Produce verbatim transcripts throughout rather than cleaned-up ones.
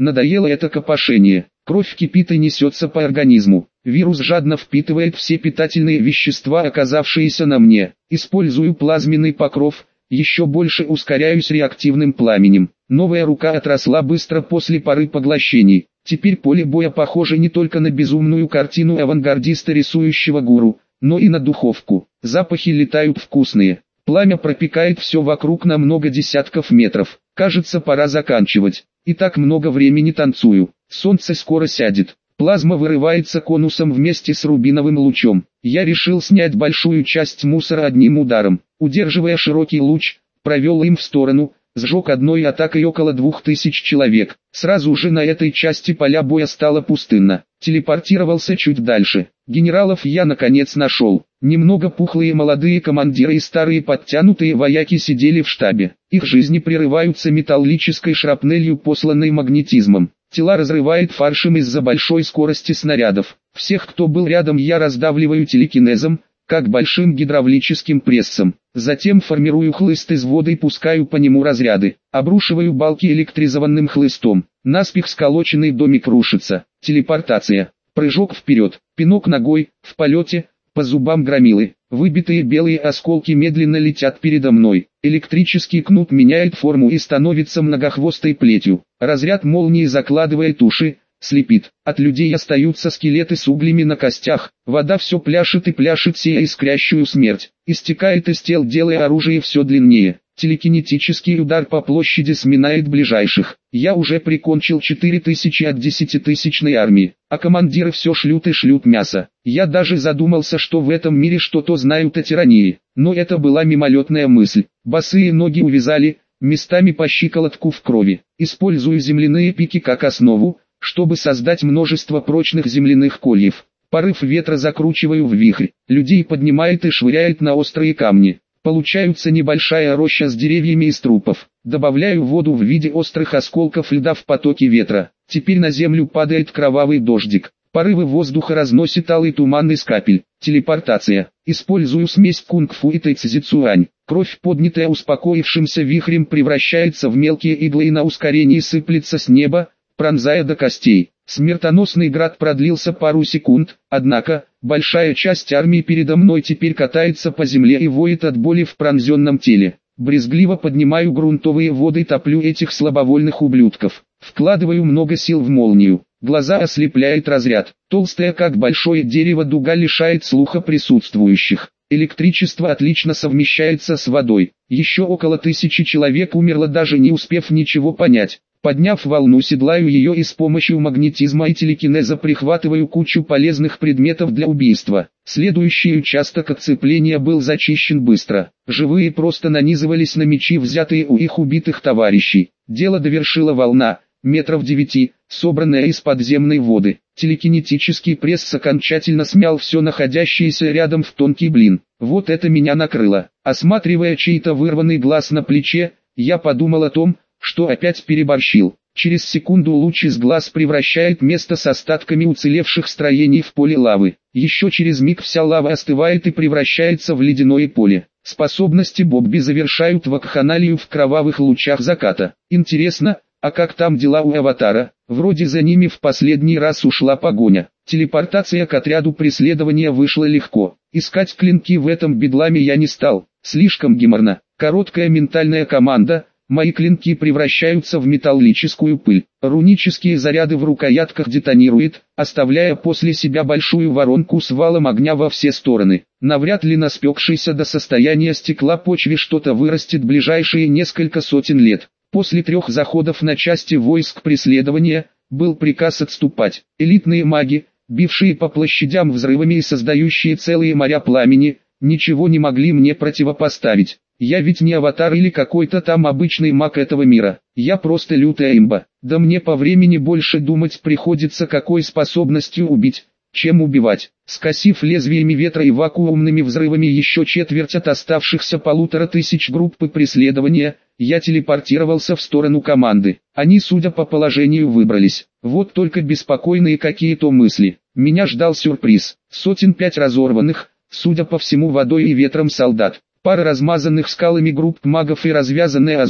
Надоело это копошение. Кровь кипит и несется по организму. Вирус жадно впитывает все питательные вещества, оказавшиеся на мне. Использую плазменный покров, еще больше ускоряюсь реактивным пламенем. Новая рука отросла быстро после пары поглощений. Теперь поле боя похоже не только на безумную картину авангардиста, рисующего гуру, но и на духовку. Запахи летают вкусные. Пламя пропекает все вокруг на много десятков метров. Кажется, пора заканчивать. И так много времени танцую. Солнце скоро сядет. Плазма вырывается конусом вместе с рубиновым лучом. Я решил снять большую часть мусора одним ударом. Удерживая широкий луч, провел им в сторону, сжег одной атакой около двух тысяч человек. Сразу же на этой части поля боя стало пустынно. Телепортировался чуть дальше. Генералов я наконец нашел. Немного пухлые молодые командиры и старые подтянутые вояки сидели в штабе. Их жизни прерываются металлической шрапнелью, посланной магнетизмом. Тела разрывает фаршем из-за большой скорости снарядов. Всех, кто был рядом, я раздавливаю телекинезом, как большим гидравлическим прессом. Затем формирую хлыст из воды и пускаю по нему разряды. Обрушиваю балки электризованным хлыстом. Наспех сколоченный домик рушится. Телепортация. Прыжок вперед. Пинок ногой. В полете. По зубам громилы. Выбитые белые осколки медленно летят передо мной. Электрический кнут меняет форму и становится многохвостой плетью. Разряд молнии закладывает уши, слепит. От людей остаются скелеты с углями на костях. Вода все пляшет и пляшет, сея искрящую смерть. Истекает из тел, делая оружие все длиннее. Телекинетический удар по площади сминает ближайших. Я уже прикончил четыре тысячи от десятитысячной армии, а командиры все шлют и шлют мясо. Я даже задумался, что в этом мире что-то знают о тирании. Но это была мимолетная мысль. Босые ноги увязали, местами по щиколотку в крови. Использую земляные пики как основу, чтобы создать множество прочных земляных кольев. Порыв ветра закручиваю в вихрь. Людей поднимает и швыряет на острые камни. Получается небольшая роща с деревьями из трупов. Добавляю воду в виде острых осколков льда в потоке ветра. Теперь на землю падает кровавый дождик. Порывы воздуха разносит алый туман из капель. Телепортация. Использую смесь кунг-фу и тайцзи-цюань. Кровь, поднятая успокоившимся вихрем, превращается в мелкие иглы и на ускорении сыплется с неба, пронзая до костей. Смертоносный град продлился пару секунд, однако, большая часть армии передо мной теперь катается по земле и воет от боли в пронзенном теле. Брезгливо поднимаю грунтовые воды и топлю этих слабовольных ублюдков. Вкладываю много сил в молнию. Глаза ослепляет разряд. Толстая, как большое дерево, дуга лишает слуха присутствующих. Электричество отлично совмещается с водой. Еще около тысячи человек умерло, даже не успев ничего понять. Подняв волну, седлаю ее и с помощью магнетизма и телекинеза прихватываю кучу полезных предметов для убийства. Следующий участок отцепления был зачищен быстро. Живые просто нанизывались на мечи, взятые у их убитых товарищей. Дело довершила волна, метров девяти, собранная из подземной воды. Телекинетический пресс окончательно смял все находящееся рядом в тонкий блин. Вот это меня накрыло. Осматривая чей-то вырванный глаз на плече, я подумал о том, что опять переборщил. Через секунду луч из глаз превращает место с остатками уцелевших строений в поле лавы. Еще через миг вся лава остывает и превращается в ледяное поле. Способности Бобби завершают вакханалию в кровавых лучах заката. Интересно, а как там дела у Аватара? Вроде за ними в последний раз ушла погоня. Телепортация к отряду преследования вышла легко. Искать клинки в этом бедламе я не стал. Слишком геморно. Короткая ментальная команда. Мои клинки превращаются в металлическую пыль. Рунические заряды в рукоятках детонируют, оставляя после себя большую воронку с валом огня во все стороны. Навряд ли на спекшейся до состояния стекла почве что-то вырастет ближайшие несколько сотен лет. После трех заходов на части войск преследования, был приказ отступать. Элитные маги, бившие по площадям взрывами и создающие целые моря пламени, ничего не могли мне противопоставить. Я ведь не аватар или какой-то там обычный маг этого мира. Я просто лютая имба. Да мне по времени больше думать приходится, какой способностью убить, чем убивать. Скосив лезвиями ветра и вакуумными взрывами еще четверть от оставшихся полутора тысяч группы преследования, я телепортировался в сторону команды. Они, судя по положению, выбрались. Вот только беспокойные какие-то мысли. Меня ждал сюрприз. Сотен пять разорванных, судя по всему, водой и ветром солдат. Пара размазанных скалами групп магов и развязанная Азула,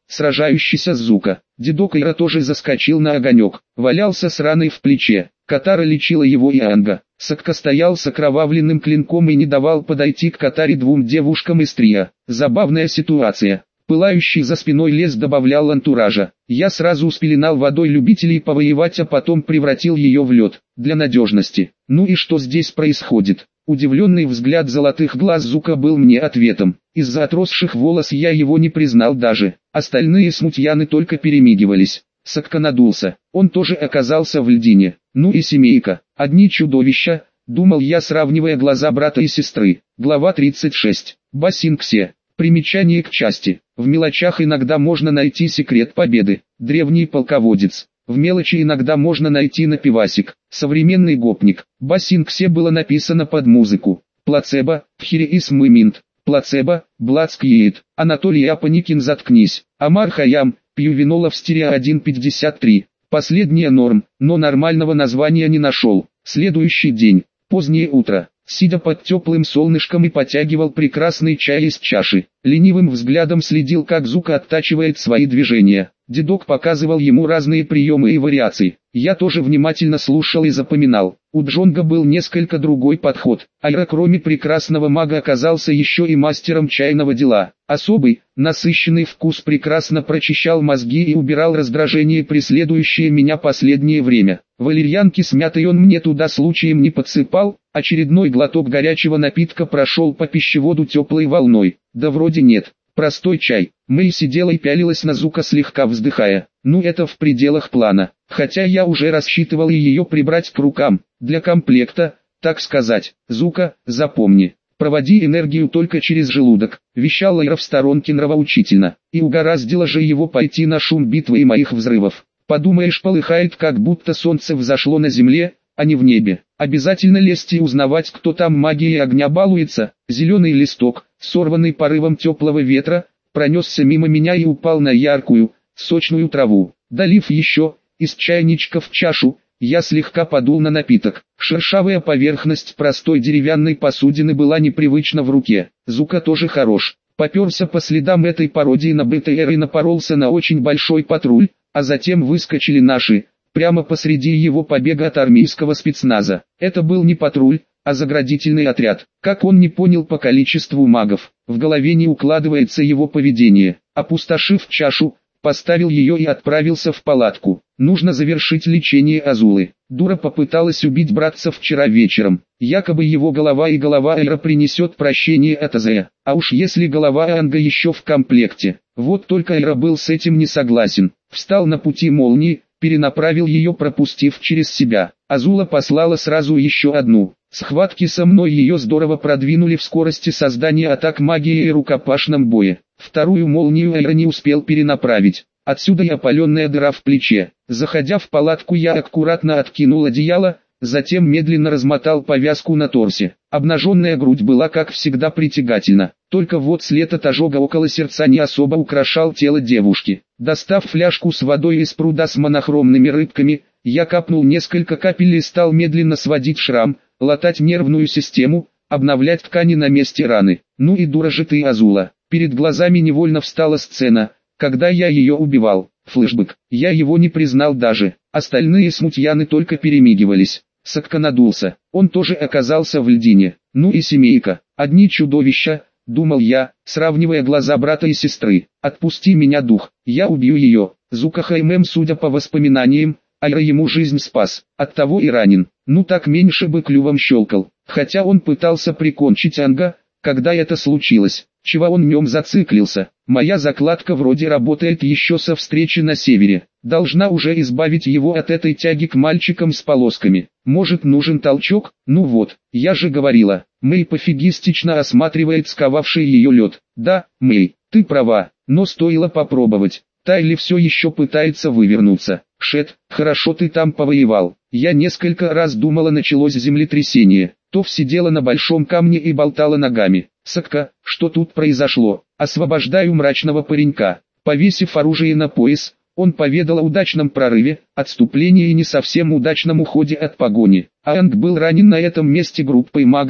сражающийся с Зука. Дедок Ира тоже заскочил на огонек, валялся с раной в плече. Катара лечила его и Анга. Сакка стоял с окровавленным клинком и не давал подойти к Катаре двум девушкам из трио. Забавная ситуация. Пылающий за спиной лес добавлял антуража. Я сразу спеленал водой любителей повоевать, а потом превратил ее в лед, для надежности. Ну и что здесь происходит? Удивленный взгляд золотых глаз Зука был мне ответом. Из-за отросших волос я его не признал даже. Остальные смутьяны только перемигивались. Сакка надулся. Он тоже оказался в льдине. Ну и семейка. Одни чудовища, думал я, сравнивая глаза брата и сестры. Глава тридцать шесть. Басинксе. Примечание к части. В мелочах иногда можно найти секрет победы. Древний полководец. В мелочи иногда можно найти напивасик. Современный гопник. Басинксе было написано под музыку. Плацебо, Пхиреис Мыминт. Плацебо, Блацкиет. Анатолий Апаникин, заткнись. Амар Хаям, пью винола в стерео один пятьдесят три. Последняя норм, но нормального названия не нашел. Следующий день. Позднее утро. Сидя под теплым солнышком и потягивал прекрасный чай из чаши, ленивым взглядом следил, как Зука оттачивает свои движения. Дедок показывал ему разные приемы и вариации. Я тоже внимательно слушал и запоминал. У Джонга был несколько другой подход. Айра, кроме прекрасного мага, оказался еще и мастером чайного дела. Особый, насыщенный вкус прекрасно прочищал мозги и убирал раздражение, преследующее меня последнее время. Валерьянки с мятой он мне туда случаем не подсыпал. Очередной глоток горячего напитка прошел по пищеводу теплой волной. Да вроде нет. Простой чай. Мэй сидела и пялилась на Зука, слегка вздыхая. Ну это в пределах плана. Хотя я уже рассчитывал ее прибрать к рукам. Для комплекта, так сказать. Зука, запомни. Проводи энергию только через желудок, вещала Ира в сторонке нравоучительно. И угораздило же его пойти на шум битвы и моих взрывов. Подумаешь, полыхает, как будто солнце взошло на земле, а не в небе. Обязательно лезть и узнавать, кто там магией огня балуется. Зеленый листок, сорванный порывом теплого ветра, пронесся мимо меня и упал на яркую, сочную траву. Долив еще, из чайничка в чашу, я слегка подул на напиток. Шершавая поверхность простой деревянной посудины была непривычна в руке. Зука тоже хорош. Поперся по следам этой пародии на БТР и напоролся на очень большой патруль, а затем выскочили наши, прямо посреди его побега от армейского спецназа. Это был не патруль, а заградительный отряд. Как он не понял по количеству магов, в голове не укладывается его поведение. Опустошив чашу, поставил ее и отправился в палатку. Нужно завершить лечение Азулы. Дура попыталась убить братца вчера вечером. Якобы его голова и голова Эйра принесет прощение от Азея. А уж если голова Анга еще в комплекте. Вот только Эйра был с этим не согласен. Встал на пути молнии, перенаправил ее, пропустив через себя. Азула послала сразу еще одну. Схватки со мной ее здорово продвинули в скорости создания атак магии и рукопашном бое. Вторую молнию Эйра не успел перенаправить. Отсюда и опаленная дыра в плече. Заходя в палатку, я аккуратно откинул одеяло, затем медленно размотал повязку на торсе. Обнаженная грудь была, как всегда, притягательна. Только вот след от ожога около сердца не особо украшал тело девушки. Достав фляжку с водой из пруда с монохромными рыбками, я капнул несколько капель и стал медленно сводить шрам, латать нервную систему, обновлять ткани на месте раны. Ну и дура же ты, Азула. Перед глазами невольно встала сцена, когда я ее убивал. Флэшбэк. Я его не признал даже. Остальные смутьяны только перемигивались. Сакка надулся. Он тоже оказался в льдине. Ну и семейка. Одни чудовища, думал я, сравнивая глаза брата и сестры. Отпусти меня, дух. Я убью ее. Зука Хаймем, судя по воспоминаниям, Айра ему жизнь спас. Оттого и ранен. Ну так меньше бы клювом щелкал. Хотя он пытался прикончить Анга, когда это случилось. Чего он в нем зациклился? Моя закладка вроде работает еще со встречи на севере. Должна уже избавить его от этой тяги к мальчикам с полосками. Может, нужен толчок? Ну вот, я же говорила. Мэй пофигистично осматривает сковавший ее лед. Да, Мэй, ты права, но стоило попробовать. Тайли все еще пытается вывернуться. Шет, хорошо ты там повоевал. Я несколько раз думала, началось землетрясение. Тов сидела на большом камне и болтала ногами. Сакка, что тут произошло? Освобождаю мрачного паренька. Повесив оружие на пояс, он поведал о удачном прорыве, отступлении и не совсем удачном уходе от погони. Анг был ранен на этом месте группой магов,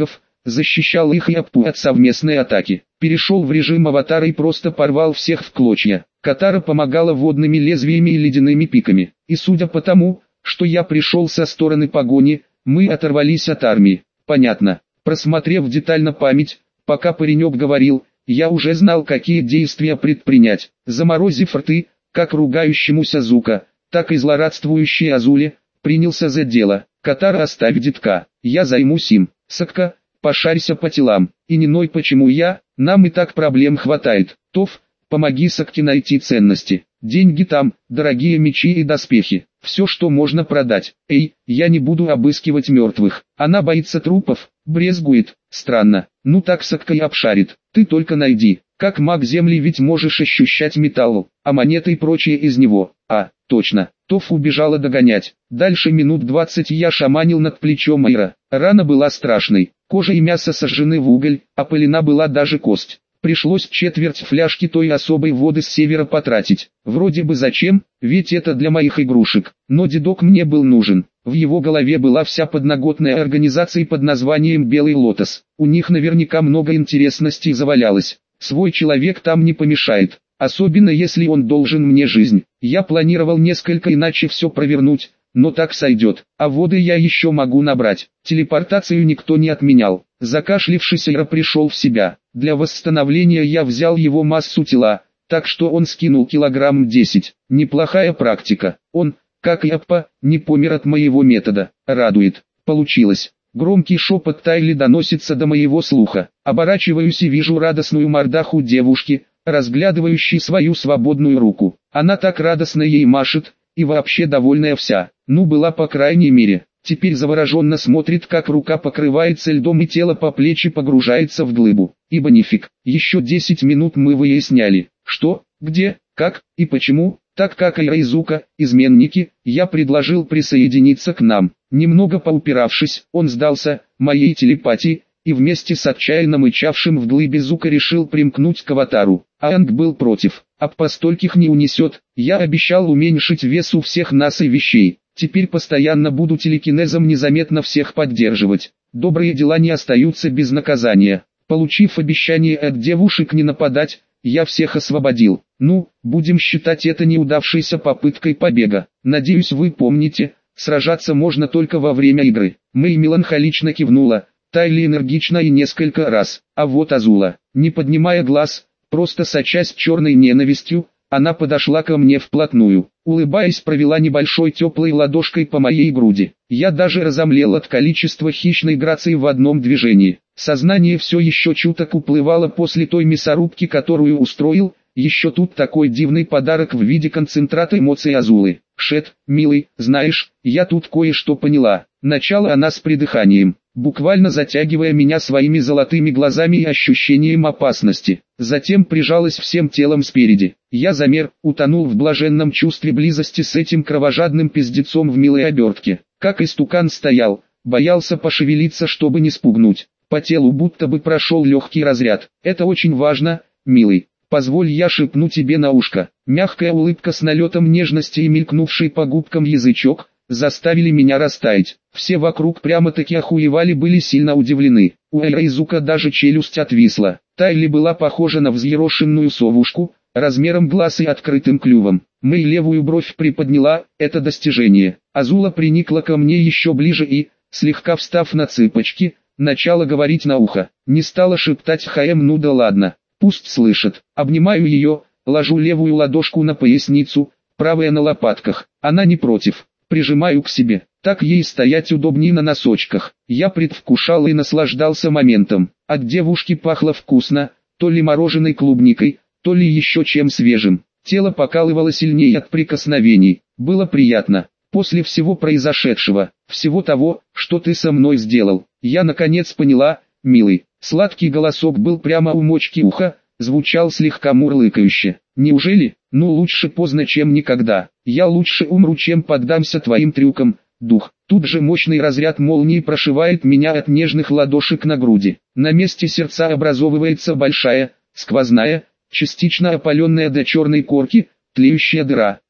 защищал их и Аппу от совместной атаки. Перешел в режим аватара и просто порвал всех в клочья. Катара помогала водными лезвиями и ледяными пиками. И судя по тому, что я пришел со стороны погони, мы оторвались от армии. Понятно. Просмотрев детально память, пока паренек говорил, я уже знал, какие действия предпринять. Заморозив рты, как ругающемуся Зука, так и злорадствующей Азуле, принялся за дело. Катара, оставь детка, я займусь им. Сакка, пошарься по телам. И не ной, почему я, нам и так проблем хватает. Тоф, помоги Сакке найти ценности. Деньги там, дорогие мечи и доспехи. Все, что можно продать. Эй, я не буду обыскивать мертвых. Она боится трупов, брезгует. Странно. Ну так Сакка и обшарит. Ты только найди. Как маг земли ведь можешь ощущать металл, а монеты и прочее из него. А, точно. Тоф убежала догонять. Дальше минут двадцать я шаманил над плечом Айра. Рана была страшной. Кожа и мясо сожжены в уголь, опылена была даже кость. Пришлось четверть фляжки той особой воды с севера потратить. Вроде бы зачем, ведь это для моих игрушек. Но дедок мне был нужен. В его голове была вся подноготная организация под названием «Белый лотос». У них наверняка много интересностей завалялось. Свой человек там не помешает. Особенно если он должен мне жизнь. Я планировал несколько иначе все провернуть, но так сойдет. А воды я еще могу набрать. Телепортацию никто не отменял. Закашлившись, Айра пришел в себя. Для восстановления я взял его массу тела, так что он скинул килограмм десять. Неплохая практика. Он, как и Аппа, не помер от моего метода. Радует. Получилось. Громкий шепот Тайли доносится до моего слуха. Оборачиваюсь и вижу радостную мордаху девушки, разглядывающей свою свободную руку. Она так радостно ей машет, и вообще довольная вся. Ну, была по крайней мере. Теперь завороженно смотрит, как рука покрывается льдом и тело по плечи погружается в глыбу. Ибо нифиг, еще десять минут мы выясняли, что, где, как и почему, так как Айра и Зука, изменники, я предложил присоединиться к нам. Немного поупиравшись, он сдался моей телепатии, и вместе с отчаянно мычавшим в глыбе Зука решил примкнуть к аватару. Аанг был против. Аппа стольких не унесет. Я обещал уменьшить вес у всех нас и вещей. Теперь постоянно буду телекинезом незаметно всех поддерживать. Добрые дела не остаются без наказания. Получив обещание от девушек не нападать, я всех освободил. Ну, будем считать это неудавшейся попыткой побега. Надеюсь, вы помните, сражаться можно только во время игры. Мэй меланхолично кивнула, Тайли энергично и несколько раз. А вот Азула, не поднимая глаз, просто сочась черной ненавистью, она подошла ко мне вплотную, улыбаясь, провела небольшой теплой ладошкой по моей груди. Я даже разомлел от количества хищной грации в одном движении. Сознание все еще чуток уплывало после той мясорубки, которую устроил. Еще тут такой дивный подарок в виде концентрата эмоций Азулы. Шет, милый, знаешь, я тут кое-что поняла. Начала она с придыханием, буквально затягивая меня своими золотыми глазами и ощущением опасности. Затем прижалась всем телом спереди. Я замер, утонул в блаженном чувстве близости с этим кровожадным пиздецом в милой обертке. Как истукан стоял, боялся пошевелиться, чтобы не спугнуть. По телу будто бы прошел легкий разряд. Это очень важно, милый. Позволь, я шепну тебе на ушко. Мягкая улыбка с налетом нежности и мелькнувший по губкам язычок заставили меня растаять. Все вокруг прямо-таки охуевали, были сильно удивлены. У Айра и Зука даже челюсть отвисла. Тайли была похожа на взъерошенную совушку, размером глаз и открытым клювом. Мэй левую бровь приподняла, это достижение. Азула приникла ко мне еще ближе и, слегка встав на цыпочки, начала говорить на ухо. Не стала шептать «Хаэм, ну да ладно». Пусть слышит. Обнимаю ее, ложу левую ладошку на поясницу, правая на лопатках. Она не против. Прижимаю к себе. Так ей стоять удобнее на носочках. Я предвкушал и наслаждался моментом. От девушки пахло вкусно, то ли мороженой клубникой, то ли еще чем свежим. Тело покалывало сильнее от прикосновений. Было приятно. После всего произошедшего, всего того, что ты со мной сделал, я наконец поняла, милый. Сладкий голосок был прямо у мочки уха, звучал слегка мурлыкающе. Неужели? Ну, лучше поздно, чем никогда. Я лучше умру, чем поддамся твоим трюкам, дух. Тут же мощный разряд молнии прошивает меня от нежных ладошек на груди. На месте сердца образовывается большая, сквозная, частично опаленная до черной корки, тлеющая дыра.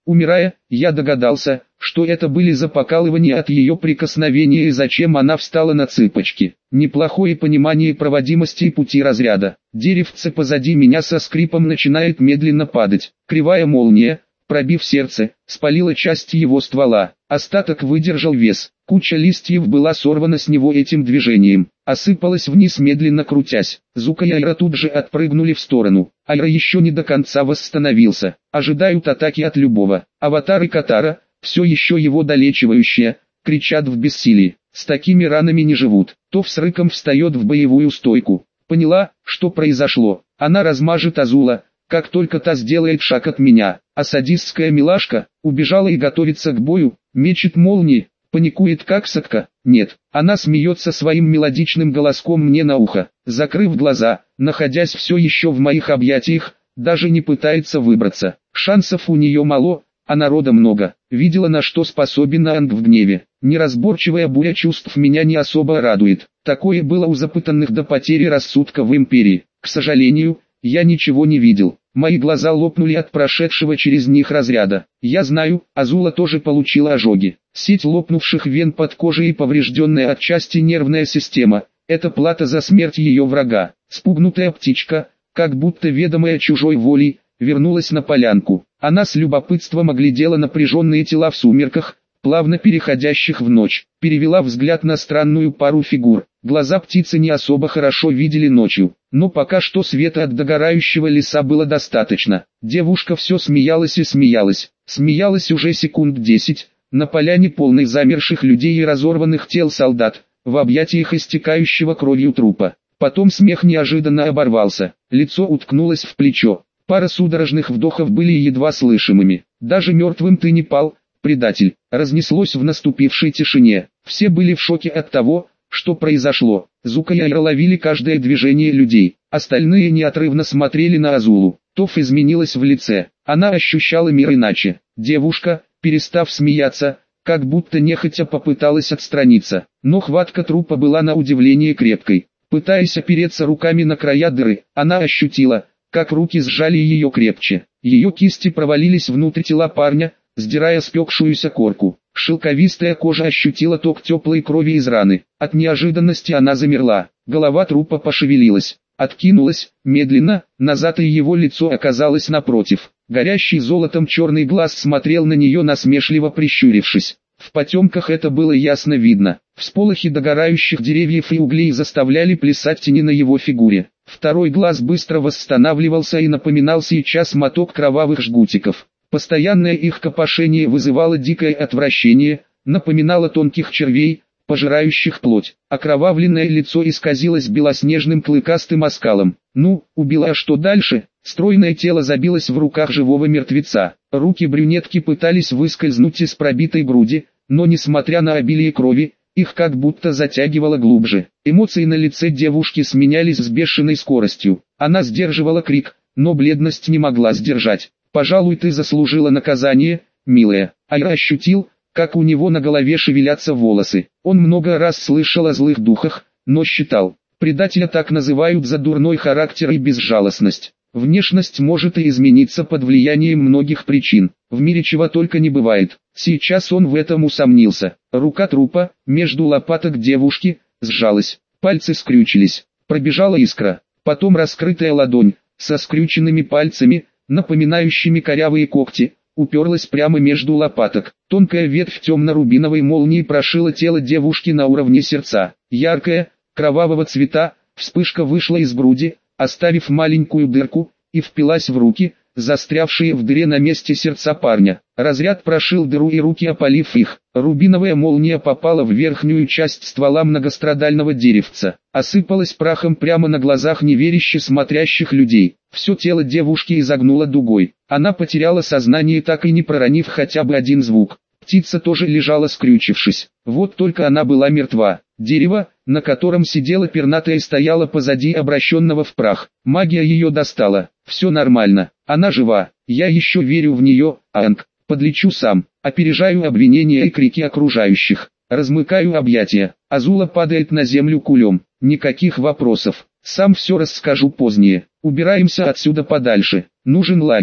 Умирая, я догадался, что это были за покалывания от ее прикосновения и зачем она встала на цыпочки. Неплохое понимание проводимости и пути разряда. Деревце позади меня со скрипом начинает медленно падать. Кривая молния, пробив сердце, спалила часть его ствола. Остаток выдержал вес. Куча листьев была сорвана с него этим движением. Осыпалась вниз, медленно крутясь. Зука и Айра тут же отпрыгнули в сторону. Айра еще не до конца восстановился. Ожидают атаки от любого. Аватары Катара, все еще его долечивающие, кричат в бессилии. С такими ранами не живут. То с рыком встает в боевую стойку. Поняла, что произошло. Она размажет Азула, как только та сделает шаг от меня. А садистская милашка убежала и готовится к бою, мечет молнии, паникует как сотка. Нет, она смеется своим мелодичным голоском мне на ухо, закрыв глаза, находясь все еще в моих объятиях, даже не пытается выбраться. Шансов у нее мало, а народа много. Видела, на что способен Аанг в гневе. Неразборчивая буря чувств меня не особо радует. Такое было у запытанных до потери рассудка в Империи. К сожалению, я ничего не видел. Мои глаза лопнули от прошедшего через них разряда. Я знаю, Азула тоже получила ожоги. Сеть лопнувших вен под кожей и поврежденная отчасти нервная система – это плата за смерть ее врага. Спугнутая птичка, как будто ведомая чужой волей, вернулась на полянку. Она с любопытством оглядела напряженные тела в сумерках, плавно переходящих в ночь. Перевела взгляд на странную пару фигур. Глаза птицы не особо хорошо видели ночью, но пока что света от догорающего леса было достаточно. Девушка все смеялась и смеялась. Смеялась уже секунд десять, на поляне полной замерших людей и разорванных тел солдат, в объятиях истекающего кровью трупа. Потом смех неожиданно оборвался, лицо уткнулось в плечо. Пара судорожных вдохов были едва слышимыми. Даже мертвым ты не пал, предатель, разнеслось в наступившей тишине. Все были в шоке от того, что произошло. Зука и Айра ловили каждое движение людей. Остальные неотрывно смотрели на Азулу. Тоф изменилась в лице. Она ощущала мир иначе. Девушка, перестав смеяться, как будто нехотя попыталась отстраниться. Но хватка трупа была на удивление крепкой. Пытаясь опереться руками на края дыры, она ощутила, как руки сжали ее крепче. Ее кисти провалились внутрь тела парня, сдирая спекшуюся корку. Шелковистая кожа ощутила ток теплой крови из раны. От неожиданности она замерла. Голова трупа пошевелилась, откинулась, медленно, назад, и его лицо оказалось напротив. Горящий золотом черный глаз смотрел на нее, насмешливо прищурившись. В потемках это было ясно видно. Всполохи догорающих деревьев и углей заставляли плясать тени на его фигуре. Второй глаз быстро восстанавливался и напоминал сейчас моток кровавых жгутиков. Постоянное их копошение вызывало дикое отвращение, напоминало тонких червей, пожирающих плоть. Окровавленное лицо исказилось белоснежным клыкастым оскалом. Ну, убила, а что дальше? Стройное тело забилось в руках живого мертвеца. Руки брюнетки пытались выскользнуть из пробитой груди, но несмотря на обилие крови, их как будто затягивало глубже. Эмоции на лице девушки сменялись с бешеной скоростью. Она сдерживала крик, но бледность не могла сдержать. «Пожалуй, ты заслужила наказание, милая». Айра ощутил, как у него на голове шевелятся волосы. Он много раз слышал о злых духах, но считал, предателя так называют за дурной характер и безжалостность. Внешность может и измениться под влиянием многих причин. В мире чего только не бывает. Сейчас он в этом усомнился. Рука трупа, между лопаток девушки, сжалась. Пальцы скрючились. Пробежала искра. Потом раскрытая ладонь, со скрюченными пальцами, напоминающими корявые когти, уперлась прямо между лопаток. Тонкая ветвь темно-рубиновой молнии прошила тело девушки на уровне сердца. Яркая, кровавого цвета, вспышка вышла из груди, оставив маленькую дырку, и впилась в руки, застрявшие в дыре на месте сердца парня. Разряд прошил дыру и руки, опалив их. Рубиновая молния попала в верхнюю часть ствола многострадального деревца, осыпалась прахом прямо на глазах неверяще смотрящих людей. Все тело девушки изогнуло дугой. Она потеряла сознание, так и не проронив хотя бы один звук. Птица тоже лежала скрючившись. Вот только она была мертва. Дерево, на котором сидела пернатая, стояло позади обращенного в прах. Магия ее достала. Все нормально. Она жива. Я еще верю в нее, Аанг. Подлечу сам. Опережаю обвинения и крики окружающих. Размыкаю объятия. Азула падает на землю кулем. Никаких вопросов. Сам все расскажу позднее. Убираемся отсюда подальше. Нужен лагерь.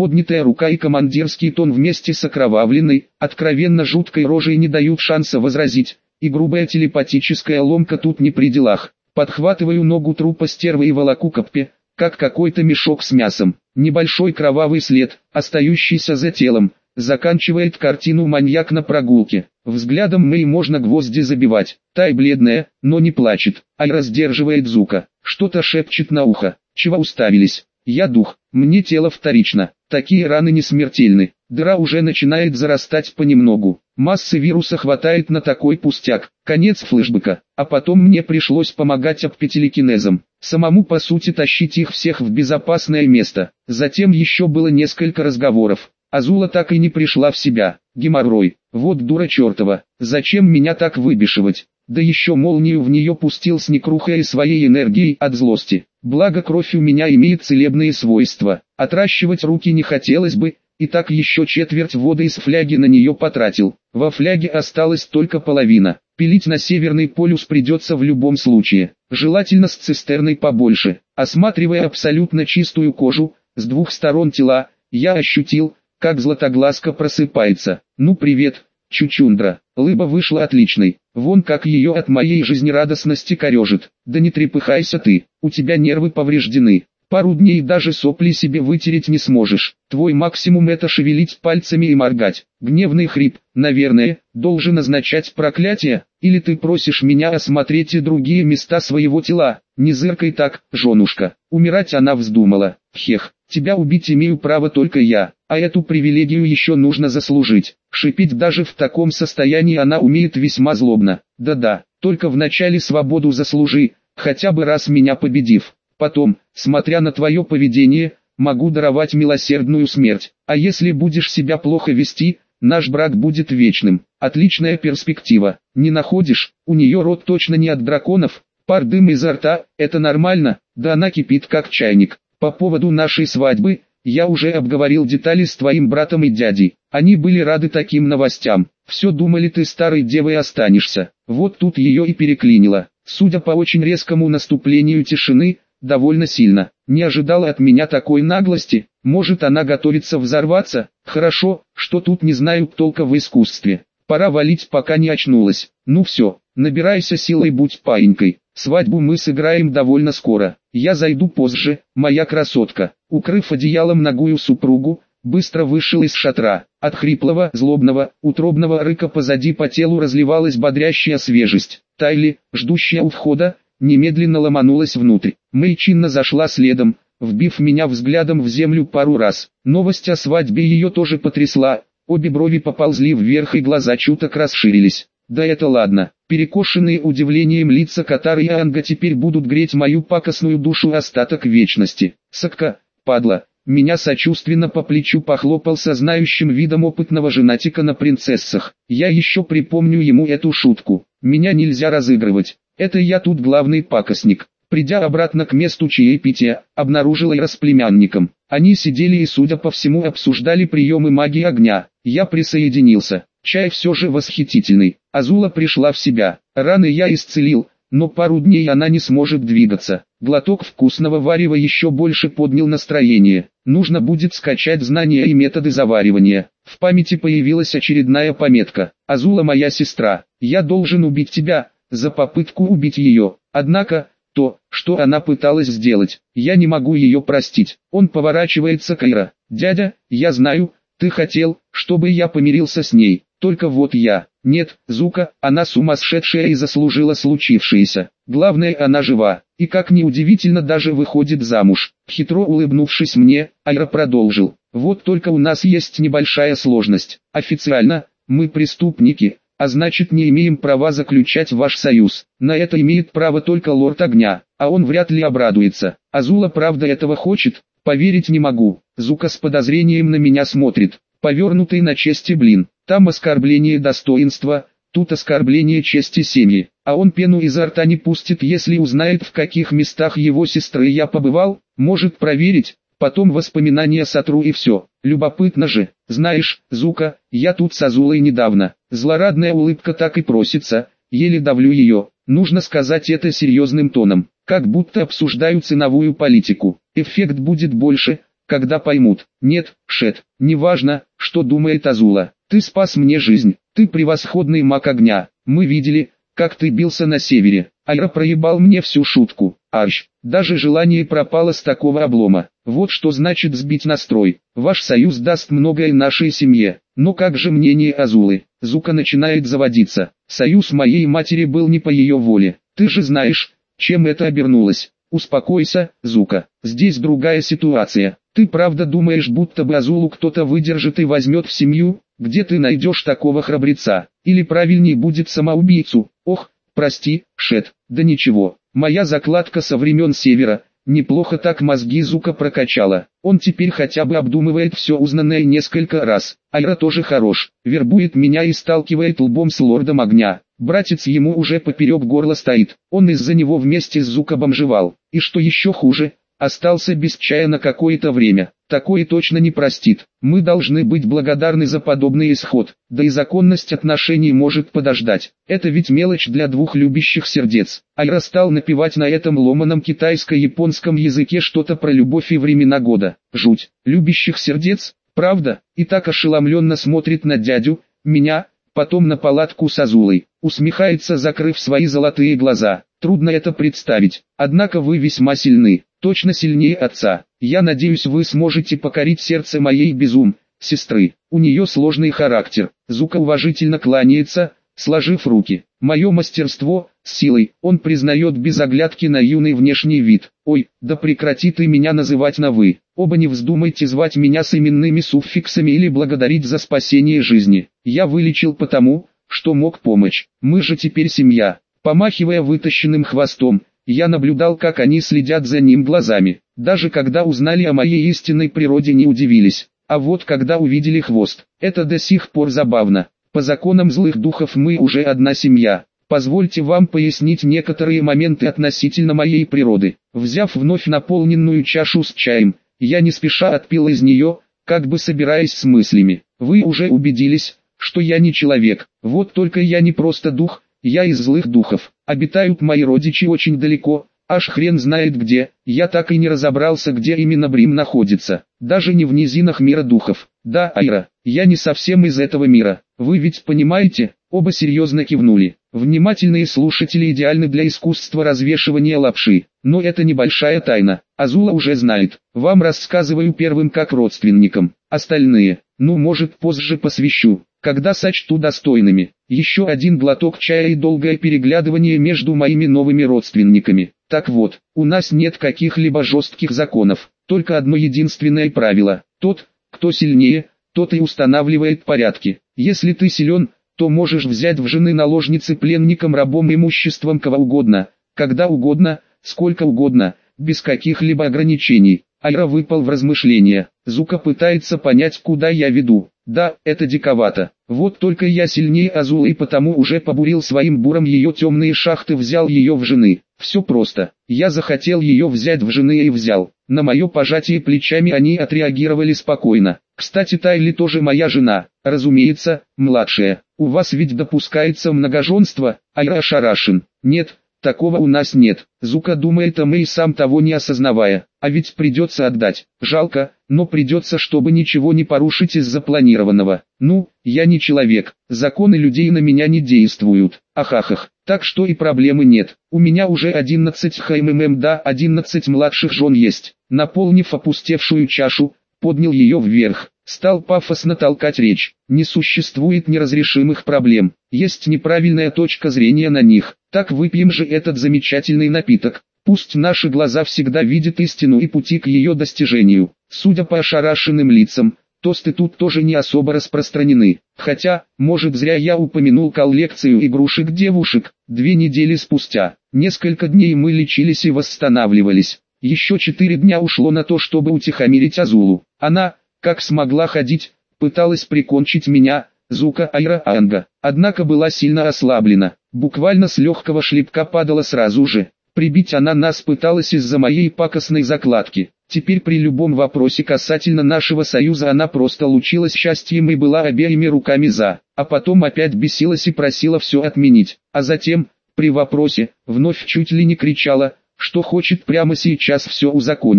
поднятая рука и командирский тон вместе с окровавленной, откровенно жуткой рожей не дают шанса возразить, и грубая телепатическая ломка тут не при делах. Подхватываю ногу трупа стервы и волоку к копье, как какой-то мешок с мясом. Небольшой кровавый след, остающийся за телом, заканчивает картину маньяк на прогулке. Взглядом Мэй можно гвозди забивать. Тай бледная, но не плачет, Айра сдерживает Зука. Что-то шепчет на ухо. Чего уставились? Я дух, мне тело вторично. Такие раны не смертельны. Дыра уже начинает зарастать понемногу. Массы вируса хватает на такой пустяк. Конец флешбека. А потом мне пришлось помогать аппетелекинезом. Самому по сути тащить их всех в безопасное место. Затем еще было несколько разговоров. Азула так и не пришла в себя. Геморрой. Вот дура чертова. Зачем меня так выбешивать? Да еще молнию в нее пустил с некрухой своей энергией от злости. Благо кровь у меня имеет целебные свойства. Отращивать руки не хотелось бы. И так еще четверть воды из фляги на нее потратил. Во фляге осталась только половина. Пилить на Северный полюс придется в любом случае. Желательно с цистерной побольше. Осматривая абсолютно чистую кожу, с двух сторон тела, я ощутил, как Златоглазка просыпается. Ну привет, Чучундра. Лыба вышла отличной. Вон как ее от моей жизнерадостности корежит. Да не трепыхайся ты, у тебя нервы повреждены. Пару дней даже сопли себе вытереть не сможешь. Твой максимум это шевелить пальцами и моргать. Гневный хрип, наверное, должен означать проклятие. Или ты просишь меня осмотреть и другие места своего тела. Не зыркай так, женушка. Умирать она вздумала. Хех, тебя убить имею право только я. А эту привилегию еще нужно заслужить. Шипеть даже в таком состоянии она умеет весьма злобно. Да-да, только вначале свободу заслужи, хотя бы раз меня победив. Потом, смотря на твое поведение, могу даровать милосердную смерть. А если будешь себя плохо вести, наш брак будет вечным. Отличная перспектива. Не находишь? У нее рот точно не от драконов. Пар дым изо рта, это нормально, да она кипит как чайник. По поводу нашей свадьбы, я уже обговорил детали с твоим братом и дядей. Они были рады таким новостям. Все думали, ты старой девой останешься. Вот тут ее и переклинило. Судя по очень резкому наступлению тишины, довольно сильно. Не ожидала от меня такой наглости. Может, она готовится взорваться? Хорошо, что тут не знаю толка в искусстве. Пора валить, пока не очнулась. Ну все, набирайся силой, будь паинькой. Свадьбу мы сыграем довольно скоро. Я зайду позже, моя красотка. Укрыв одеялом нагую супругу, быстро вышел из шатра. От хриплого, злобного, утробного рыка позади по телу разливалась бодрящая свежесть. Тайли, ждущая у входа, немедленно ломанулась внутрь. Мэй чинно зашла следом, вбив меня взглядом в землю пару раз. Новость о свадьбе ее тоже потрясла. Обе брови поползли вверх и глаза чуток расширились. Да это ладно. Перекошенные удивлением лица Катары и Анга теперь будут греть мою пакостную душу остаток вечности. Сакка, падла, меня сочувственно по плечу похлопал со знающим видом опытного женатика на принцессах. Я еще припомню ему эту шутку. Меня нельзя разыгрывать. Это я тут главный пакостник. Придя обратно к месту чаепития, обнаружила Ира с племянником. Они сидели и, судя по всему, обсуждали приемы магии огня. Я присоединился. Чай все же восхитительный. Азула пришла в себя. Раны я исцелил, но пару дней она не сможет двигаться. Глоток вкусного варева еще больше поднял настроение. Нужно будет скачать знания и методы заваривания. В памяти появилась очередная пометка. Азула моя сестра. Я должен убить тебя за попытку убить ее. Однако, то, что она пыталась сделать, я не могу ее простить. Он поворачивается к Ира. Дядя, я знаю, ты хотел, чтобы я помирился с ней. Только вот я. Нет, Зука, она сумасшедшая и заслужила случившееся. Главное, она жива. И как ни удивительно, даже выходит замуж. Хитро улыбнувшись мне, Айра продолжил. Вот только у нас есть небольшая сложность. Официально, мы преступники, а значит не имеем права заключать ваш союз. На это имеет право только лорд огня, а он вряд ли обрадуется. Азула правда этого хочет? Поверить не могу. Зука с подозрением на меня смотрит. Повернутый на чести блин. Там оскорбление достоинства, тут оскорбление чести семьи. А он пену изо рта не пустит, если узнает, в каких местах его сестры я побывал. Может проверить, потом воспоминания сотру и все. Любопытно же. Знаешь, Зука, я тут с Азулой недавно. Злорадная улыбка так и просится, еле давлю ее. Нужно сказать это серьезным тоном, как будто обсуждаю ценовую политику. Эффект будет больше, когда поймут. Нет, Шет, неважно, что думает Азула. Ты спас мне жизнь, ты превосходный маг огня. Мы видели, как ты бился на севере. Айра проебал мне всю шутку. Арщ, даже желание пропало с такого облома. Вот что значит сбить настрой. Ваш союз даст многое нашей семье. Но как же мнение Азулы? Зука начинает заводиться. Союз моей матери был не по ее воле. Ты же знаешь, чем это обернулось. Успокойся, Зука. Здесь другая ситуация. Ты правда думаешь, будто бы Азулу кто-то выдержит и возьмет в семью? Где ты найдешь такого храбреца? Или правильней будет самоубийцу? Ох, прости, Шет, да ничего. Моя закладка со времен Севера, неплохо так мозги Зука прокачала. Он теперь хотя бы обдумывает все узнанное несколько раз. Айра тоже хорош, вербует меня и сталкивает лбом с лордом огня. Братец ему уже поперек горла стоит, он из-за него вместе с Зука бомжевал. И что еще хуже, остался без чая на какое-то время. Такое точно не простит. Мы должны быть благодарны за подобный исход. Да и законность отношений может подождать. Это ведь мелочь для двух любящих сердец. Айра стал напевать на этом ломаном китайско-японском языке что-то про любовь и времена года. Жуть. Любящих сердец? Правда? И так ошеломленно смотрит на дядю, меня, потом на палатку с Азулой. Усмехается, закрыв свои золотые глаза. Трудно это представить. Однако вы весьма сильны. Точно сильнее отца. Я надеюсь, вы сможете покорить сердце моей безум, сестры. У нее сложный характер. Зука уважительно кланяется, сложив руки. Мое мастерство, с силой, он признает без оглядки на юный внешний вид. Ой, да прекрати ты меня называть на «вы». Оба не вздумайте звать меня с именными суффиксами или благодарить за спасение жизни. Я вылечил потому, что мог помочь. Мы же теперь семья. Помахивая вытащенным хвостом, я наблюдал, как они следят за ним глазами. Даже когда узнали о моей истинной природе, не удивились. А вот когда увидели хвост, это до сих пор забавно. По законам злых духов мы уже одна семья. Позвольте вам пояснить некоторые моменты относительно моей природы. Взяв вновь наполненную чашу с чаем, я не спеша отпил из нее, как бы собираясь с мыслями. Вы уже убедились, что я не человек. Вот только я не просто дух. Я из злых духов. Обитают мои родичи очень далеко, аж хрен знает где. Я так и не разобрался, где именно Брим находится. Даже не в низинах мира духов. Да, Айра, я не совсем из этого мира. Вы ведь понимаете? Оба серьезно кивнули. Внимательные слушатели идеальны для искусства развешивания лапши. Но это небольшая тайна. Азула уже знает. Вам рассказываю первым как родственникам. Остальные, ну может позже посвящу, когда сочту достойными. Еще один глоток чая и долгое переглядывание между моими новыми родственниками. Так вот, у нас нет каких-либо жестких законов, только одно единственное правило. Тот, кто сильнее, тот и устанавливает порядки. Если ты силен, то можешь взять в жены наложницы пленником, рабом, имуществом, кого угодно, когда угодно, сколько угодно, без каких-либо ограничений. Айра выпал в размышления. Зука пытается понять, куда я веду. Да, это диковато. Вот только я сильнее Азулы и потому уже побурил своим буром ее темные шахты, взял ее в жены. Все просто. Я захотел ее взять в жены и взял. На мое пожатие плечами они отреагировали спокойно. Кстати, Тайли тоже моя жена. Разумеется, младшая. У вас ведь допускается многоженство? Айра ошарашен. Нет, такого у нас нет. Зука думает о Мэй, сам того не осознавая. А ведь придется отдать. Жалко, но придется, чтобы ничего не порушить из запланированного. Ну, я не человек. Законы людей на меня не действуют. Ахахах. Так что и проблемы нет. У меня уже одиннадцать хмм, да, одиннадцать младших жен есть. Наполнив опустевшую чашу, поднял ее вверх. Стал пафосно толкать речь. Не существует неразрешимых проблем. Есть неправильная точка зрения на них. Так выпьем же этот замечательный напиток. Пусть наши глаза всегда видят истину и пути к ее достижению. Судя по ошарашенным лицам, тосты тут тоже не особо распространены. Хотя, может, зря я упомянул коллекцию игрушек-девушек. Две недели спустя, несколько дней мы лечились и восстанавливались. Еще четыре дня ушло на то, чтобы утихомирить Азулу. Она, как смогла ходить, пыталась прикончить меня, Зука, Айра, Анга. Однако была сильно ослаблена. Буквально с легкого шлепка падала сразу же. Прибить она нас пыталась из-за моей пакостной закладки. Теперь при любом вопросе касательно нашего союза она просто лучилась счастьем и была обеими руками за. А потом опять бесилась и просила все отменить. А затем, при вопросе, вновь чуть ли не кричала, что хочет прямо сейчас все узаконить.